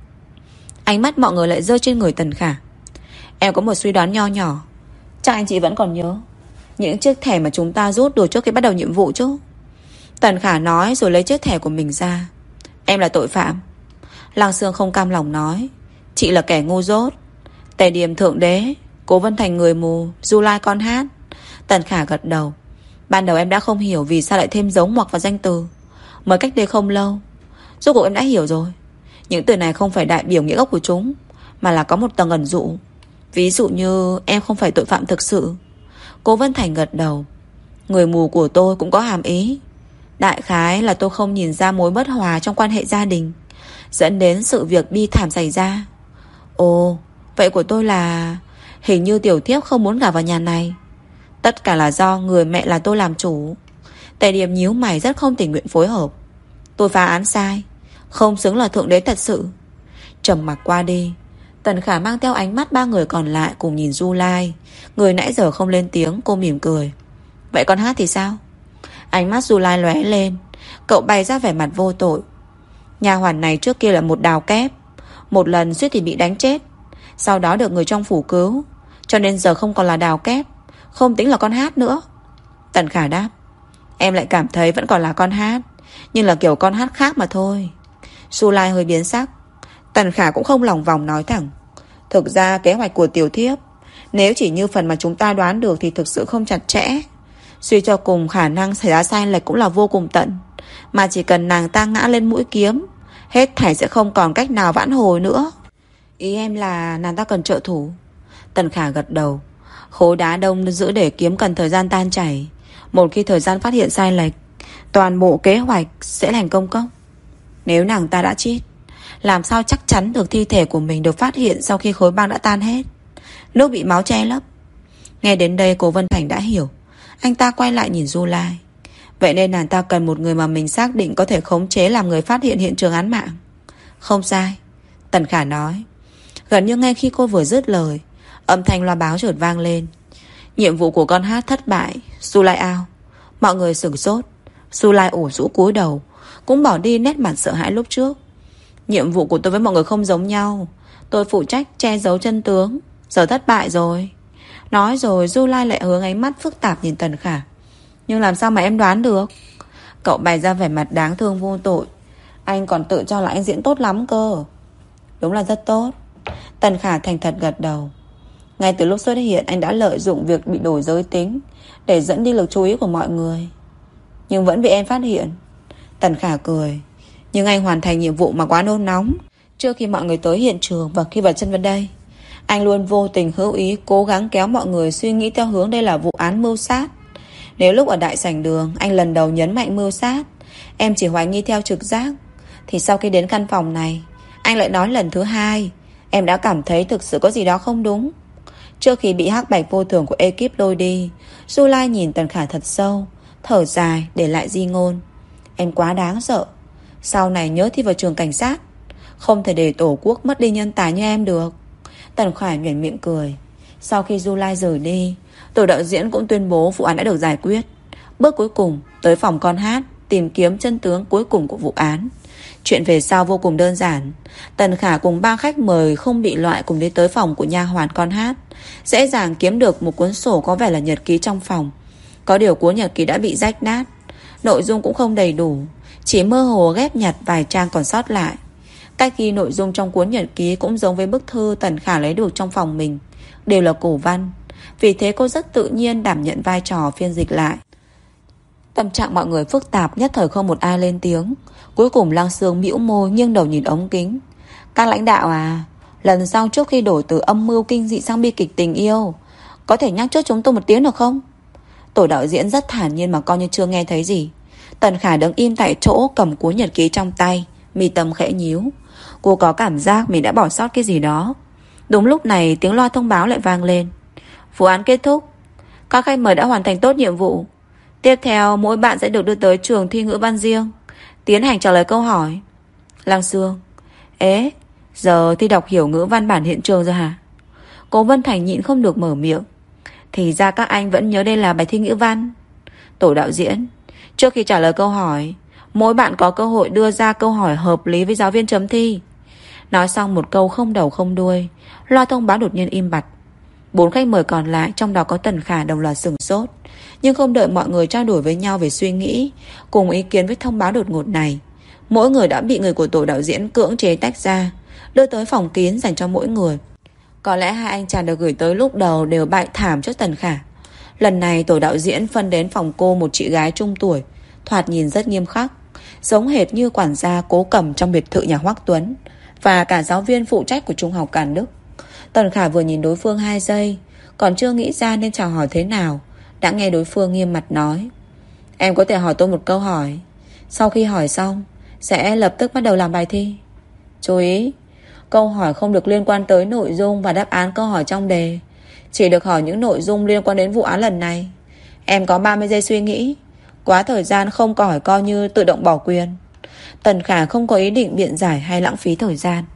Ánh mắt mọi người lại rơi trên người Tần Khả. Em có một suy đoán nho nhỏ. Chắc anh chị vẫn còn nhớ những chiếc thẻ mà chúng ta rút được trước khi bắt đầu nhiệm vụ chứ? Tần Khả nói rồi lấy chiếc thẻ của mình ra. Em là tội phạm. Lăng Sương không cam lòng nói. Chị là kẻ ngu dốt. Tề Điểm thượng đế, Cố Vân Thành người mù, Du Lai con hát. Tần Khả gật đầu. Ban đầu em đã không hiểu vì sao lại thêm dấu ngoặc vào danh từ. Mới cách đây không lâu, rốt cuộc em đã hiểu rồi. Những từ này không phải đại biểu nghĩa gốc của chúng, mà là có một tầng ẩn dụ. Ví dụ như em không phải tội phạm thực sự. Cố Vân Thành gật đầu. Người mù của tôi cũng có hàm ý. Đại khái là tôi không nhìn ra mối bất hòa trong quan hệ gia đình, dẫn đến sự việc bi thảm xảy ra. Ồ, vậy của tôi là hình như tiểu thiếp không muốn gả vào nhà này. Tất cả là do người mẹ là tôi làm chủ. Tề Điểm nhíu mày rất không tình nguyện phối hợp. Tôi phá án sai, không xứng là thượng đế thật sự. Trầm mặc qua đi, Tần Khả mang theo ánh mắt ba người còn lại cùng nhìn Du Lai. Người nãy giờ không lên tiếng, cô mỉm cười. Vậy con Hát thì sao? Ánh mắt Du Lai lóe lên. Cậu bày ra vẻ mặt vô tội. Nha hoàn này trước kia là một đào kép, một lần suýt thì bị đánh chết, sau đó được người trong phủ cứu, cho nên giờ không còn là đào kép, không tính là con Hát nữa. Tần Khả đáp. Em lại cảm thấy vẫn còn là con Hát, nhưng là kiểu con Hát khác mà thôi. Du Lai hơi biến sắc. Tần Khả cũng không lòng vòng nói thẳng. Thực ra kế hoạch của tiểu thiếp, nếu chỉ như phần mà chúng ta đoán được thì thực sự không chặt chẽ. Suy cho cùng khả năng xảy ra sai lệch cũng là vô cùng tận. Mà chỉ cần nàng ta ngã lên mũi kiếm, hết thảy sẽ không còn cách nào vãn hồi nữa. Ý em là nàng ta cần trợ thủ. Tần Khả gật đầu. Khối đá đông giữ để kiếm cần thời gian tan chảy. Một khi thời gian phát hiện sai lệch, toàn bộ kế hoạch sẽ thành công cốc. Nếu nàng ta đã chết, làm sao chắc chắn được thi thể của mình được phát hiện sau khi khối băng đã tan hết, nước bị máu che lấp. Nghe đến đây Cố Vân Thành đã hiểu. Anh ta quay lại nhìn Du Lai. Vậy nên nàng ta cần một người mà mình xác định có thể khống chế làm người phát hiện hiện trường án mạng. Không sai, Tần Khả nói. Gần như ngay khi cô vừa dứt lời, âm thanh loa báo chợt vang lên. Nhiệm vụ của con Hát thất bại, Du Lai ao. Mọi người sửng sốt. Du Lai ủ rũ cúi đầu, cũng bỏ đi nét mặt sợ hãi lúc trước. Nhiệm vụ của tôi với mọi người không giống nhau. Tôi phụ trách che giấu chân tướng, giờ thất bại rồi. Nói rồi Du Lai lại hướng ánh mắt phức tạp nhìn Tần Khả. Nhưng làm sao mà em đoán được? Cậu bày ra vẻ mặt đáng thương vô tội. Anh còn tự cho là anh diễn tốt lắm cơ. Đúng là rất tốt. Tần Khả thành thật gật đầu. Ngay từ lúc xuất hiện, anh đã lợi dụng việc bị đổi giới tính để dẫn đi lực chú ý của mọi người, nhưng vẫn bị em phát hiện. Tần Khả cười. Nhưng anh hoàn thành nhiệm vụ mà quá nôn nóng. Trước khi mọi người tới hiện trường và khi vào chân vào đây, anh luôn vô tình hữu ý cố gắng kéo mọi người suy nghĩ theo hướng đây là vụ án mưu sát. Nếu lúc ở đại sảnh đường anh lần đầu nhấn mạnh mưu sát, em chỉ hoài nghi theo trực giác, thì sau khi đến căn phòng này, anh lại nói lần thứ hai, em đã cảm thấy thực sự có gì đó không đúng. Trước khi bị hắc bạch vô thường của ekip lôi đi, Du Lai nhìn Tần Khả thật sâu, thở dài để lại di ngôn. Em quá đáng sợ. Sau này nhớ thi vào trường cảnh sát, không thể để tổ quốc mất đi nhân tài như em được. Tần Khả nhoẻn miệng cười. Sau khi Du Lai rời đi, tổ đạo diễn cũng tuyên bố vụ án đã được giải quyết. Bước cuối cùng tới phòng con Hát, tìm kiếm chân tướng cuối cùng của vụ án. Chuyện về sau vô cùng đơn giản. Tần Khả cùng ba khách mời không bị loại cùng đi tới phòng của nha hoàn con Hát, dễ dàng kiếm được một cuốn sổ có vẻ là nhật ký trong phòng. Có điều cuốn nhật ký đã bị rách nát, nội dung cũng không đầy đủ, chỉ mơ hồ ghép nhặt vài trang còn sót lại. Cách ghi nội dung trong cuốn nhật ký cũng giống với bức thư Tần Khả lấy được trong phòng mình, đều là cổ văn. Vì thế cô rất tự nhiên đảm nhận vai trò phiên dịch lại. Tâm trạng mọi người phức tạp, nhất thời không một ai lên tiếng. Cuối cùng Lăng Sương bĩu môi nghiêng đầu nhìn ống kính. Các lãnh đạo à, lần sau trước khi đổi từ âm mưu kinh dị sang bi kịch tình yêu, có thể nhắc trước chúng tôi một tiếng được không? Tổ đạo diễn rất thản nhiên mà coi như chưa nghe thấy gì. Tần Khả đứng im tại chỗ cầm cuốn nhật ký trong tay, mi tâm khẽ nhíu. Cô có cảm giác mình đã bỏ sót cái gì đó. Đúng lúc này tiếng loa thông báo lại vang lên. Vụ án kết thúc, các khách mời đã hoàn thành tốt nhiệm vụ. Tiếp theo mỗi bạn sẽ được đưa tới trường thi ngữ văn riêng, tiến hành trả lời câu hỏi. Lăng Sương: Ế, giờ thi đọc hiểu ngữ văn bản hiện trường rồi hả? Cố Vân Thành nhịn không được mở miệng. Thì ra các anh vẫn nhớ đây là bài thi ngữ văn. Tổ đạo diễn: Trước khi trả lời câu hỏi, mỗi bạn có cơ hội đưa ra câu hỏi hợp lý với giáo viên chấm thi. Nói xong một câu không đầu không đuôi, loa thông báo đột nhiên im bặt. 4 khách mời còn lại, trong đó có Tần Khả, đồng loạt sửng sốt. Nhưng không đợi mọi người trao đổi với nhau về suy nghĩ cùng ý kiến với thông báo đột ngột này, mỗi người đã bị người của tổ đạo diễn cưỡng chế tách ra, đưa tới phòng kín dành cho mỗi người. Có lẽ hai anh chàng được gửi tới lúc đầu đều bại thảm trước Tần Khả. Lần này tổ đạo diễn phân đến phòng cô một chị gái trung tuổi, thoạt nhìn rất nghiêm khắc, giống hệt như quản gia Cố Cẩm trong biệt thự nhà Hoắc Tuấn, và cả giáo viên phụ trách của Trung học Càn Đức. Tần Khả vừa nhìn đối phương 2 giây, còn chưa nghĩ ra nên chào hỏi thế nào, đã nghe đối phương nghiêm mặt nói: Em có thể hỏi tôi một câu hỏi, sau khi hỏi xong sẽ lập tức bắt đầu làm bài thi. Chú ý, câu hỏi không được liên quan tới nội dung và đáp án câu hỏi trong đề, chỉ được hỏi những nội dung liên quan đến vụ án lần này. Em có 30 giây suy nghĩ, quá thời gian không câu hỏi coi như tự động bỏ quyền. Tần Khả không có ý định biện giải hay lãng phí thời gian.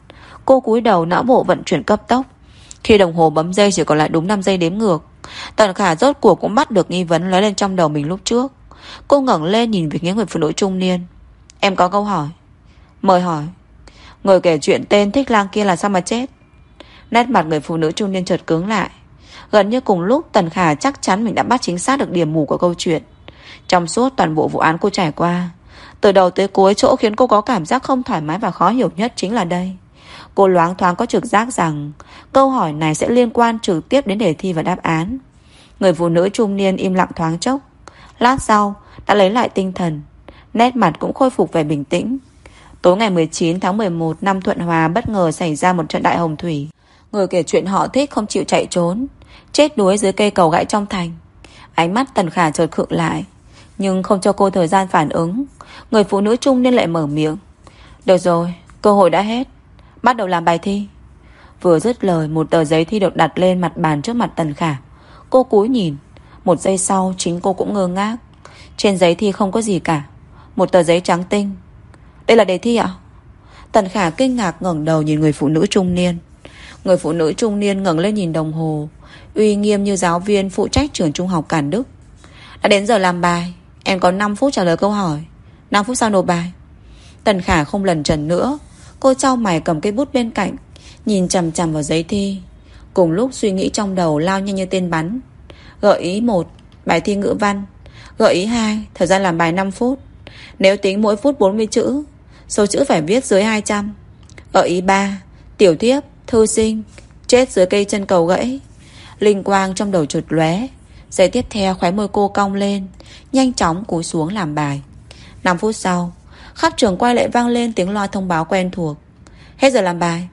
Cô cúi đầu, não bộ vận chuyển cấp tốc. Khi đồng hồ bấm giây chỉ còn lại đúng 5 giây đếm ngược, Tần Khả rốt cuộc cũng bắt được nghi vấn lóe lên trong đầu mình lúc trước. Cô ngẩng lên nhìn về phía người phụ nữ trung niên. Em có câu hỏi. Mời hỏi. Người kể chuyện tên Thích Lang kia là sao mà chết? Nét mặt người phụ nữ trung niên chợt cứng lại. Gần như cùng lúc, Tần Khả chắc chắn mình đã bắt chính xác được điểm mù của câu chuyện. Trong suốt toàn bộ vụ án cô trải qua, từ đầu tới cuối, chỗ khiến cô có cảm giác không thoải mái và khó hiểu nhất chính là đây. Cô loáng thoáng có trực giác rằng câu hỏi này sẽ liên quan trực tiếp đến đề thi và đáp án. Người phụ nữ trung niên im lặng thoáng chốc. Lát sau đã lấy lại tinh thần, nét mặt cũng khôi phục vẻ bình tĩnh. Tối ngày 19 tháng 11 năm Thuận Hòa bất ngờ xảy ra một trận đại hồng thủy. Người kể chuyện họ Thích không chịu chạy trốn, chết đuối dưới cây cầu gãy trong thành. Ánh mắt Tần Khả chợt khựng lại, nhưng không cho cô thời gian phản ứng, người phụ nữ trung niên lại mở miệng. Được rồi, cơ hội đã hết, bắt đầu làm bài thi. Vừa dứt lời, một tờ giấy thi được đặt lên mặt bàn trước mặt Tần Khả. Cô cúi nhìn. Một giây sau, chính cô cũng ngơ ngác. Trên giấy thi không có gì cả, một tờ giấy trắng tinh. Đây là đề thi ạ? Tần Khả kinh ngạc ngẩng đầu nhìn người phụ nữ trung niên. Người phụ nữ trung niên ngẩng lên nhìn đồng hồ, uy nghiêm như giáo viên phụ trách trường trung học Cản Đức. Đã đến giờ làm bài, em có 5 phút trả lời câu hỏi, 5 phút sau nộp bài. Tần Khả không lẩn chần nữa. Cô chau mày cầm cây bút bên cạnh, nhìn chằm chằm vào giấy thi. Cùng lúc suy nghĩ trong đầu lao nhanh như tên bắn. Gợi ý 1, bài thi ngữ văn. Gợi ý 2, thời gian làm bài 5 phút. Nếu tính mỗi phút 40 chữ, số chữ phải viết dưới 200. Gợi ý 3, tiểu thuyết, thư sinh, chết dưới cây chân cầu gãy. Linh quang trong đầu chợt lóe. Giây tiếp theo khóe môi cô cong lên, nhanh chóng cúi xuống làm bài. 5 phút sau, khắp trường quay lại vang lên tiếng loa thông báo quen thuộc. Hết giờ làm bài.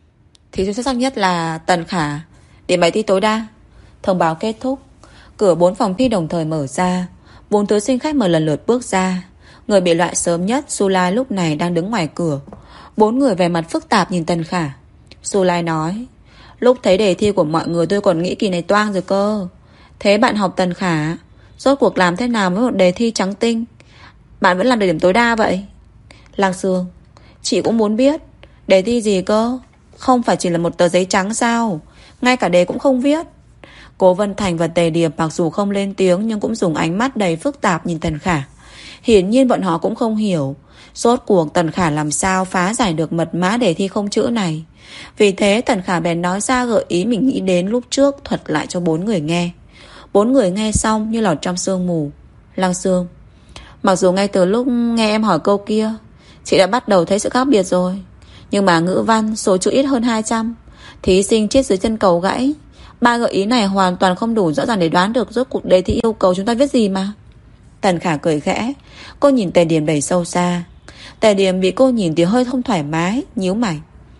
Thí sinh xuất sắc nhất là Tần Khả, điểm bài thi tối đa. Thông báo kết thúc. Cửa 4 phòng thi đồng thời mở ra. 4 thí sinh khách mời lần lượt bước ra. Người bị loại sớm nhất, Su Lai, lúc này đang đứng ngoài cửa. 4 người vẻ mặt phức tạp nhìn Tần Khả. Su Lai nói: Lúc thấy đề thi của mọi người tôi còn nghĩ kỳ này toang rồi cơ. Thế bạn học Tần Khả, rốt cuộc làm thế nào với một đề thi trắng tinh? Bạn vẫn làm được điểm tối đa vậy? Lăng Sương: Chị cũng muốn biết, đề thi gì cơ? Không phải chỉ là một tờ giấy trắng sao? Ngay cả đề cũng không viết. Cố Vân Thành và Tề Điệp mặc dù không lên tiếng nhưng cũng dùng ánh mắt đầy phức tạp nhìn Tần Khả. Hiển nhiên bọn họ cũng không hiểu rốt cuộc Tần Khả làm sao phá giải được mật mã đề thi không chữ này. Vì thế Tần Khả bèn nói ra gợi ý mình nghĩ đến lúc trước, thuật lại cho 4 người nghe. 4 người nghe xong như lọt trong sương mù. Lăng Sương: Mặc dù ngay từ lúc nghe em hỏi câu kia, chị đã bắt đầu thấy sự khác biệt rồi. Nhưng mà ngữ văn số chữ ít hơn 200, thí sinh chết dưới chân cầu gãy, 3 gợi ý này hoàn toàn không đủ rõ ràng để đoán được rốt cuộc đề thi yêu cầu chúng ta viết gì mà. Tần Khả cười khẽ. Cô nhìn Tề Điềm đầy sâu xa. Tề Điềm bị cô nhìn thì hơi không thoải mái, nhíu mày.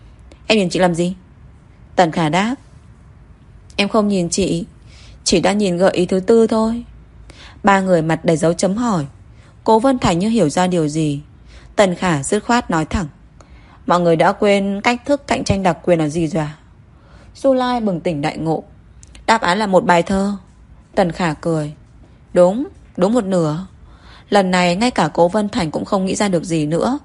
Em nhìn chị làm gì? Tần Khả đáp: Em không nhìn chị, chỉ đã nhìn gợi ý thứ 4 thôi. 3 người mặt đầy dấu chấm hỏi. Cố Vân Thành như hiểu ra điều gì. Tần Khả dứt khoát nói thẳng: Mọi người đã quên cách thức cạnh tranh đặc quyền là gì rồi à? Su Lai bừng tỉnh đại ngộ. Đáp án là một bài thơ. Tần Khả cười. Đúng một nửa. Lần này ngay cả Cố Vân Thành cũng không nghĩ ra được gì nữa.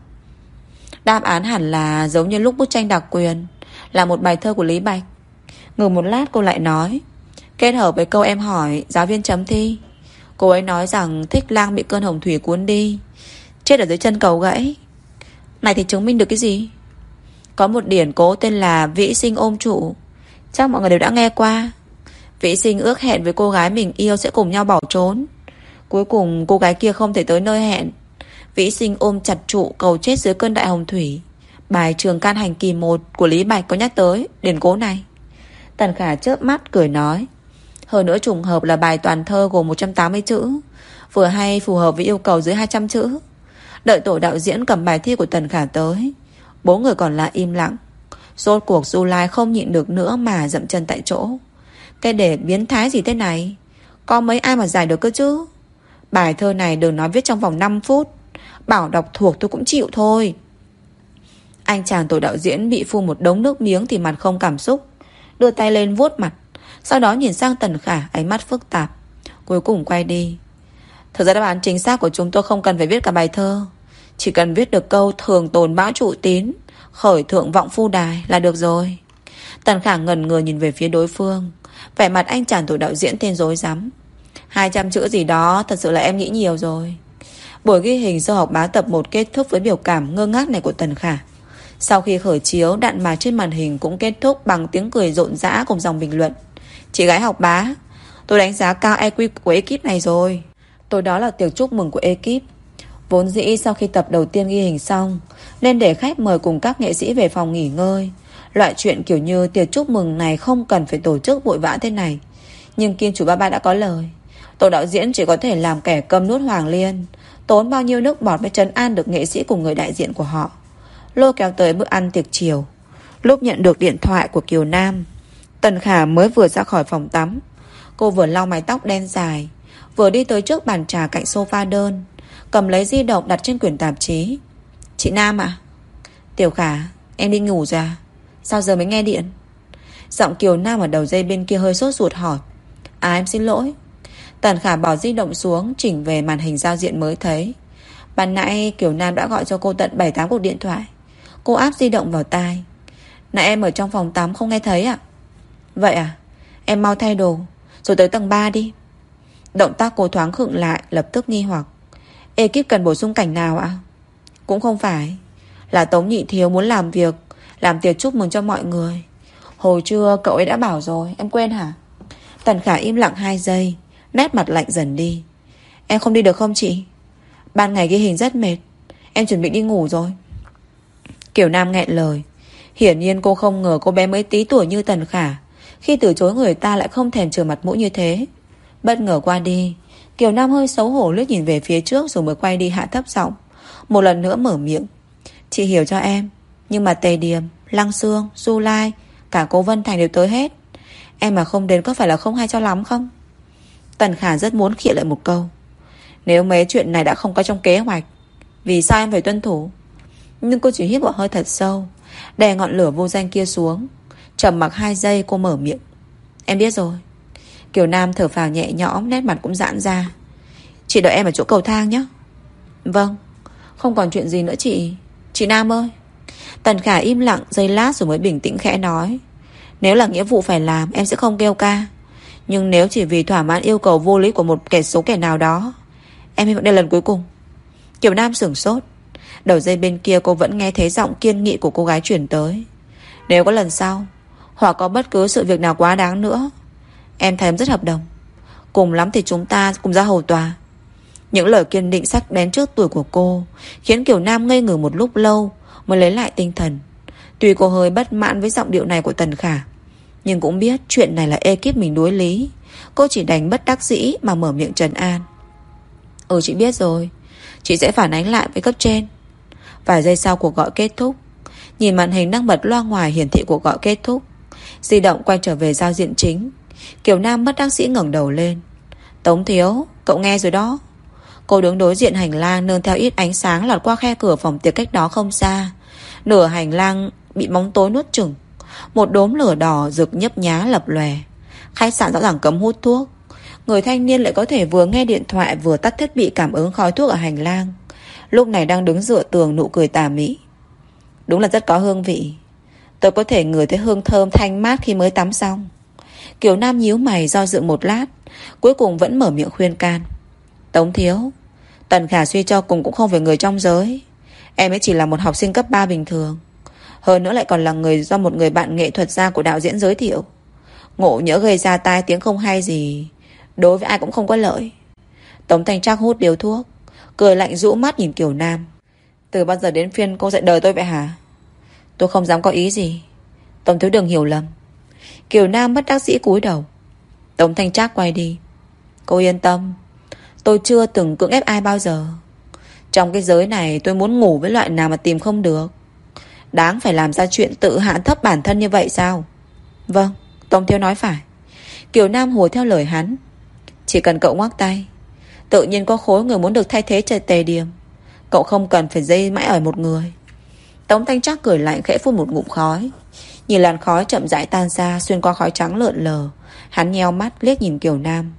Đáp án hẳn là giống như lúc bức tranh đặc quyền, là một bài thơ của Lý Bạch. Ngừng một lát cô lại nói, kết hợp với câu em hỏi giáo viên chấm thi. Cô ấy nói rằng Thích Lang bị cơn hồng thủy cuốn đi, chết ở dưới chân cầu gãy. Này thì chứng minh được cái gì? Có một điển cố tên là Vĩ Sinh ôm trụ, chắc mọi người đều đã nghe qua. Vĩ Sinh ước hẹn với cô gái mình yêu sẽ cùng nhau bỏ trốn. Cuối cùng cô gái kia không thể tới nơi hẹn. Vĩ Sinh ôm chặt trụ cầu chết dưới cơn đại hồng thủy. Bài Trường Can Hành Kỳ 1 của Lý Bạch có nhắc tới điển cố này. Tần Khả chớp mắt cười nói, hơn nữa trùng hợp là bài toàn thơ gồm 180 chữ, vừa hay phù hợp với yêu cầu dưới 200 chữ. Đợi tổ đạo diễn cầm bài thi của Tần Khả tới, 4 người còn lại im lặng. Rốt cuộc Du Lai không nhịn được nữa mà dậm chân tại chỗ. Cái đề biến thái gì thế này, có mấy ai mà giải được cơ chứ? Bài thơ này đừng nói viết trong vòng 5 phút, bảo đọc thuộc tôi cũng chịu thôi. Anh chàng tổ đạo diễn bị phun một đống nước miếng thì mặt không cảm xúc, đưa tay lên vuốt mặt, sau đó nhìn sang Tần Khả, ánh mắt phức tạp. Cuối cùng quay đi. Thực ra đáp án chính xác của chúng tôi không cần phải viết cả bài thơ, chỉ cần viết được câu thường tồn bão trụ tín, Khởi thượng vọng phu đài là được rồi. Tần Khả ngẩn người nhìn về phía đối phương. Vẻ mặt anh chàng tuổi đạo diễn tên rối rắm. 200 chữ gì đó, thật sự là em nghĩ nhiều rồi. Buổi ghi hình sơ học bá tập 1 kết thúc với biểu cảm ngơ ngác này của Tần Khả. Sau khi khởi chiếu, đạn mạc trên màn hình cũng kết thúc bằng tiếng cười rộn rã cùng dòng bình luận. Chị gái học bá, tôi đánh giá cao EQ của ekip này rồi. Tối đó là tiệc chúc mừng của ekip. Vốn dĩ sau khi tập đầu tiên ghi hình xong, nên để khách mời cùng các nghệ sĩ về phòng nghỉ ngơi. Loại chuyện kiểu như tiệc chúc mừng này không cần phải tổ chức vội vã thế này. Nhưng Kim chủ ba đã có lời. Tổ đạo diễn chỉ có thể làm kẻ câm nuốt hoàng liên. Tốn bao nhiêu nước bọt mới trấn an được nghệ sĩ cùng người đại diện của họ. Lôi kéo tới bữa ăn tiệc chiều. Lúc nhận được điện thoại của Kiều Nam, Tần Khả mới vừa ra khỏi phòng tắm. Cô vừa lau mái tóc đen dài, vừa đi tới trước bàn trà cạnh sofa đơn, cầm lấy di động đặt trên quyển tạp chí. Chị Nam à? Tiểu Khả, em đi ngủ rồi à? Sao giờ mới nghe điện? Giọng Kiều Nam ở đầu dây bên kia hơi sốt ruột hỏi. À, em xin lỗi. Tần Khả bỏ di động xuống, chỉnh về màn hình giao diện mới thấy. Ban nãy Kiều Nam đã gọi cho cô tận 7-8 cuộc điện thoại. Cô áp di động vào tai. Nãy em ở trong phòng tắm không nghe thấy ạ? Vậy à? Em mau thay đồ rồi tới tầng 3 đi. Động tác cô thoáng khựng lại, lập tức nghi hoặc. Ekip cần bổ sung cảnh nào ạ? Cũng không phải. Là Tống Nhị Thiếu muốn làm việc, làm tiệc chúc mừng cho mọi người. Hồi trưa cậu ấy đã bảo rồi, em quên hả? Tần Khả im lặng 2 giây, nét mặt lạnh dần đi. Em không đi được không chị? Ban ngày ghi hình rất mệt, em chuẩn bị đi ngủ rồi. Kiều Nam nghẹn lời. Hiển nhiên cô không ngờ cô bé mới tí tuổi như Tần Khả, khi từ chối người ta lại không thèm trừ mặt mũi như thế. Bất ngờ qua đi, Kiều Nam hơi xấu hổ liếc nhìn về phía trước, rồi mới quay đi hạ thấp giọng, một lần nữa mở miệng. Chị hiểu cho em, nhưng mà Tề Điềm, Lăng Sương, Du Lai, cả cô Vân Thành đều tới hết. Em mà không đến có phải là không hay cho lắm không? Tần Khả rất muốn khịa lại một câu. Nếu mấy chuyện này đã không có trong kế hoạch, vì sao em phải tuân thủ? Nhưng cô chỉ hít một hơi thật sâu, đè ngọn lửa vô danh kia xuống. Trầm mặc 2 giây, cô mở miệng. Em biết rồi. Kiều Nam thở phào nhẹ nhõm, nét mặt cũng giãn ra. Chị đợi em ở chỗ cầu thang nhé. Vâng. Không còn chuyện gì nữa chị. Chị Nam ơi. Tần Khả im lặng giây lát rồi mới bình tĩnh khẽ nói. Nếu là nghĩa vụ phải làm, em sẽ không kêu ca. Nhưng nếu chỉ vì thỏa mãn yêu cầu vô lý của một kẻ nào đó, em hy vọng đây là lần cuối cùng. Kiều Nam sửng sốt. Đầu dây bên kia cô vẫn nghe thấy giọng kiên nghị của cô gái chuyển tới. Nếu có lần sau, hoặc có bất cứ sự việc nào quá đáng nữa, em thấy em rất hợp đồng. Cùng lắm thì chúng ta cùng ra hầu tòa. Những lời kiên định sắc bén trước tuổi của cô khiến Kiều Nam ngây người một lúc lâu mới lấy lại tinh thần. Tuy cô hơi bất mãn với giọng điệu này của Tần Khả, nhưng cũng biết chuyện này là ekip mình đối lý. Cô chỉ đành bất đắc dĩ mà mở miệng trấn an. Chị biết rồi, chị sẽ phản ánh lại với cấp trên. Vài giây sau cuộc gọi kết thúc, nhìn màn hình đang bật loa ngoài hiển thị cuộc gọi kết thúc, di động quay trở về giao diện chính. Kiều Nam bất đắc dĩ ngẩng đầu lên. Tống Thiếu, cậu nghe rồi đó. Cô đứng đối diện hành lang, nương theo ít ánh sáng lọt qua khe cửa phòng tiệc cách đó không xa. Nửa hành lang bị bóng tối nuốt chửng. Một đốm lửa đỏ rực nhấp nhá lập lòe. Khách sạn rõ ràng cấm hút thuốc. Người thanh niên lại có thể vừa nghe điện thoại vừa tắt thiết bị cảm ứng khói thuốc ở hành lang. Lúc này đang đứng dựa tường, nụ cười tà mị. Đúng là rất có hương vị. Tôi có thể ngửi thấy hương thơm thanh mát khi mới tắm xong. Kiều Nam nhíu mày do dự một lát, cuối cùng vẫn mở miệng khuyên can. Tống Thiếu, Tần Khả suy cho cùng cũng không phải người trong giới. Em ấy chỉ là một học sinh cấp 3 bình thường. Hơn nữa lại còn là người do một người bạn nghệ thuật gia của đạo diễn giới thiệu. Ngộ nhỡ gây ra tai tiếng không hay gì, đối với ai cũng không có lợi. Tống Thanh Trác hút điếu thuốc, cười lạnh rũ mắt nhìn Kiều Nam. Từ bao giờ đến phiên cô dạy đời tôi vậy hả? Tôi không dám có ý gì. Tống Thiếu đừng hiểu lầm. Kiều Nam bất đắc dĩ cúi đầu. Tống Thanh Trác quay đi. Cô yên tâm, tôi chưa từng cưỡng ép ai bao giờ. Trong cái giới này tôi muốn ngủ với loại nào mà tìm không được. Đáng phải làm ra chuyện tự hạ thấp bản thân như vậy sao? Vâng, Tống Thiếu nói phải. Kiều Nam hồi theo lời hắn. Chỉ cần cậu ngoắc tay, tự nhiên có khối người muốn được thay thế cho Tề Điềm. Cậu không cần phải dây mãi ở một người. Tống Thanh Trác cười lạnh khẽ phun một ngụm khói. Nhìn làn khói chậm rãi tan ra xuyên qua khói trắng lượn lờ. Hắn nheo mắt liếc nhìn Kiều Nam.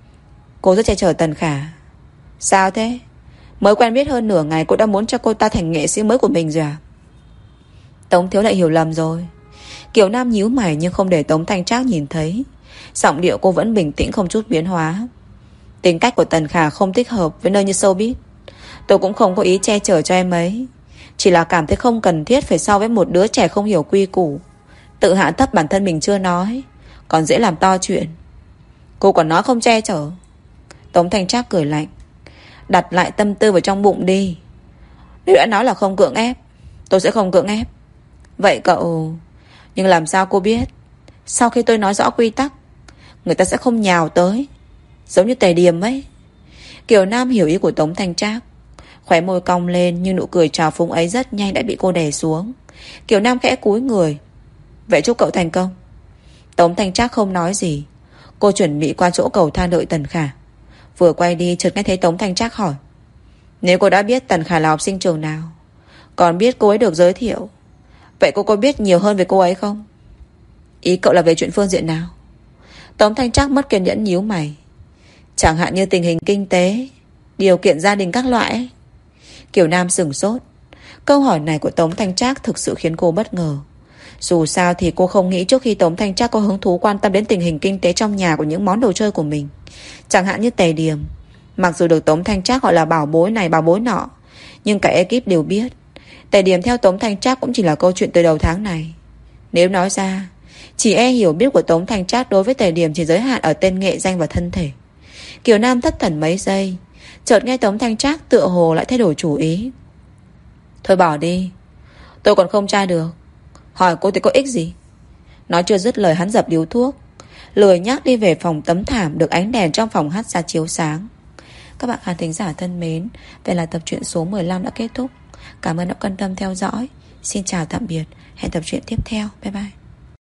Cô rất che chở Tần Khả. Sao thế? Mới quen biết hơn nửa ngày cô đã muốn cho cô ta thành nghệ sĩ mới của mình rồi à? Tống thiếu lại hiểu lầm rồi. Kiều Nam nhíu mày nhưng không để Tống Thanh Trác nhìn thấy. Giọng điệu cô vẫn bình tĩnh không chút biến hóa. Tính cách của Tần Khả không thích hợp với nơi như showbiz. Tôi cũng không có ý che chở cho em ấy. Chỉ là cảm thấy không cần thiết phải so với một đứa trẻ không hiểu quy củ. Tự hạ thấp bản thân mình chưa nói, còn dễ làm to chuyện. Cô còn nói không che chở. Tống Thanh Trác cười lạnh. Đặt lại tâm tư vào trong bụng đi. Nếu đã nói là không cưỡng ép, tôi sẽ không cưỡng ép. Vậy cậu... Nhưng làm sao cô biết sau khi tôi nói rõ quy tắc, người ta sẽ không nhào tới, giống như Tề Điềm ấy. Kiều Nam hiểu ý của Tống Thanh Trác, khóe môi cong lên, nhưng nụ cười trào phúng ấy rất nhanh đã bị cô đè xuống. Kiều Nam khẽ cúi người. Vậy chúc cậu thành công. Tống Thanh Trác không nói gì. Cô chuẩn bị qua chỗ cầu thang đợi Tần Khả. Vừa quay đi chợt nghe thấy Tống Thanh Trác hỏi: Nếu cô đã biết Tần Khả là học sinh trường nào, còn biết cô ấy được giới thiệu, vậy cô có biết nhiều hơn về cô ấy không? Ý cậu là về chuyện phương diện nào? Tống Thanh Trác mất kiên nhẫn nhíu mày. Chẳng hạn như tình hình kinh tế, điều kiện gia đình các loại ấy. Kiều Nam sửng sốt. Câu hỏi này của Tống Thanh Trác thực sự khiến cô bất ngờ. Dù sao thì cô không nghĩ trước khi Tống Thanh Trác có hứng thú quan tâm đến tình hình kinh tế trong nhà của những món đồ chơi của mình. Chẳng hạn như Tề Điềm. Mặc dù được Tống Thanh Trác gọi là bảo bối này bảo bối nọ, nhưng cả ekip đều biết Tề Điềm theo Tống Thanh Trác cũng chỉ là câu chuyện từ đầu tháng này. Nếu nói ra, chỉ e hiểu biết của Tống Thanh Trác đối với Tề Điềm chỉ giới hạn ở tên nghệ danh và thân thể. Kiều Nam thất thần mấy giây, chợt nghe Tống Thanh Trác tựa hồ lại thay đổi chủ ý. Thôi bỏ đi, tôi còn không tra được, hỏi cô thì có ích gì. Nói chưa dứt lời hắn dập điếu thuốc, lười nhác đi về phòng tấm thảm được ánh đèn trong phòng hát ra chiếu sáng. Các bạn khán thính giả thân mến, vậy là tập truyện số 15 đã kết thúc. Cảm ơn đã quan tâm theo dõi. Xin chào tạm biệt, hẹn tập truyện tiếp theo. Bye bye.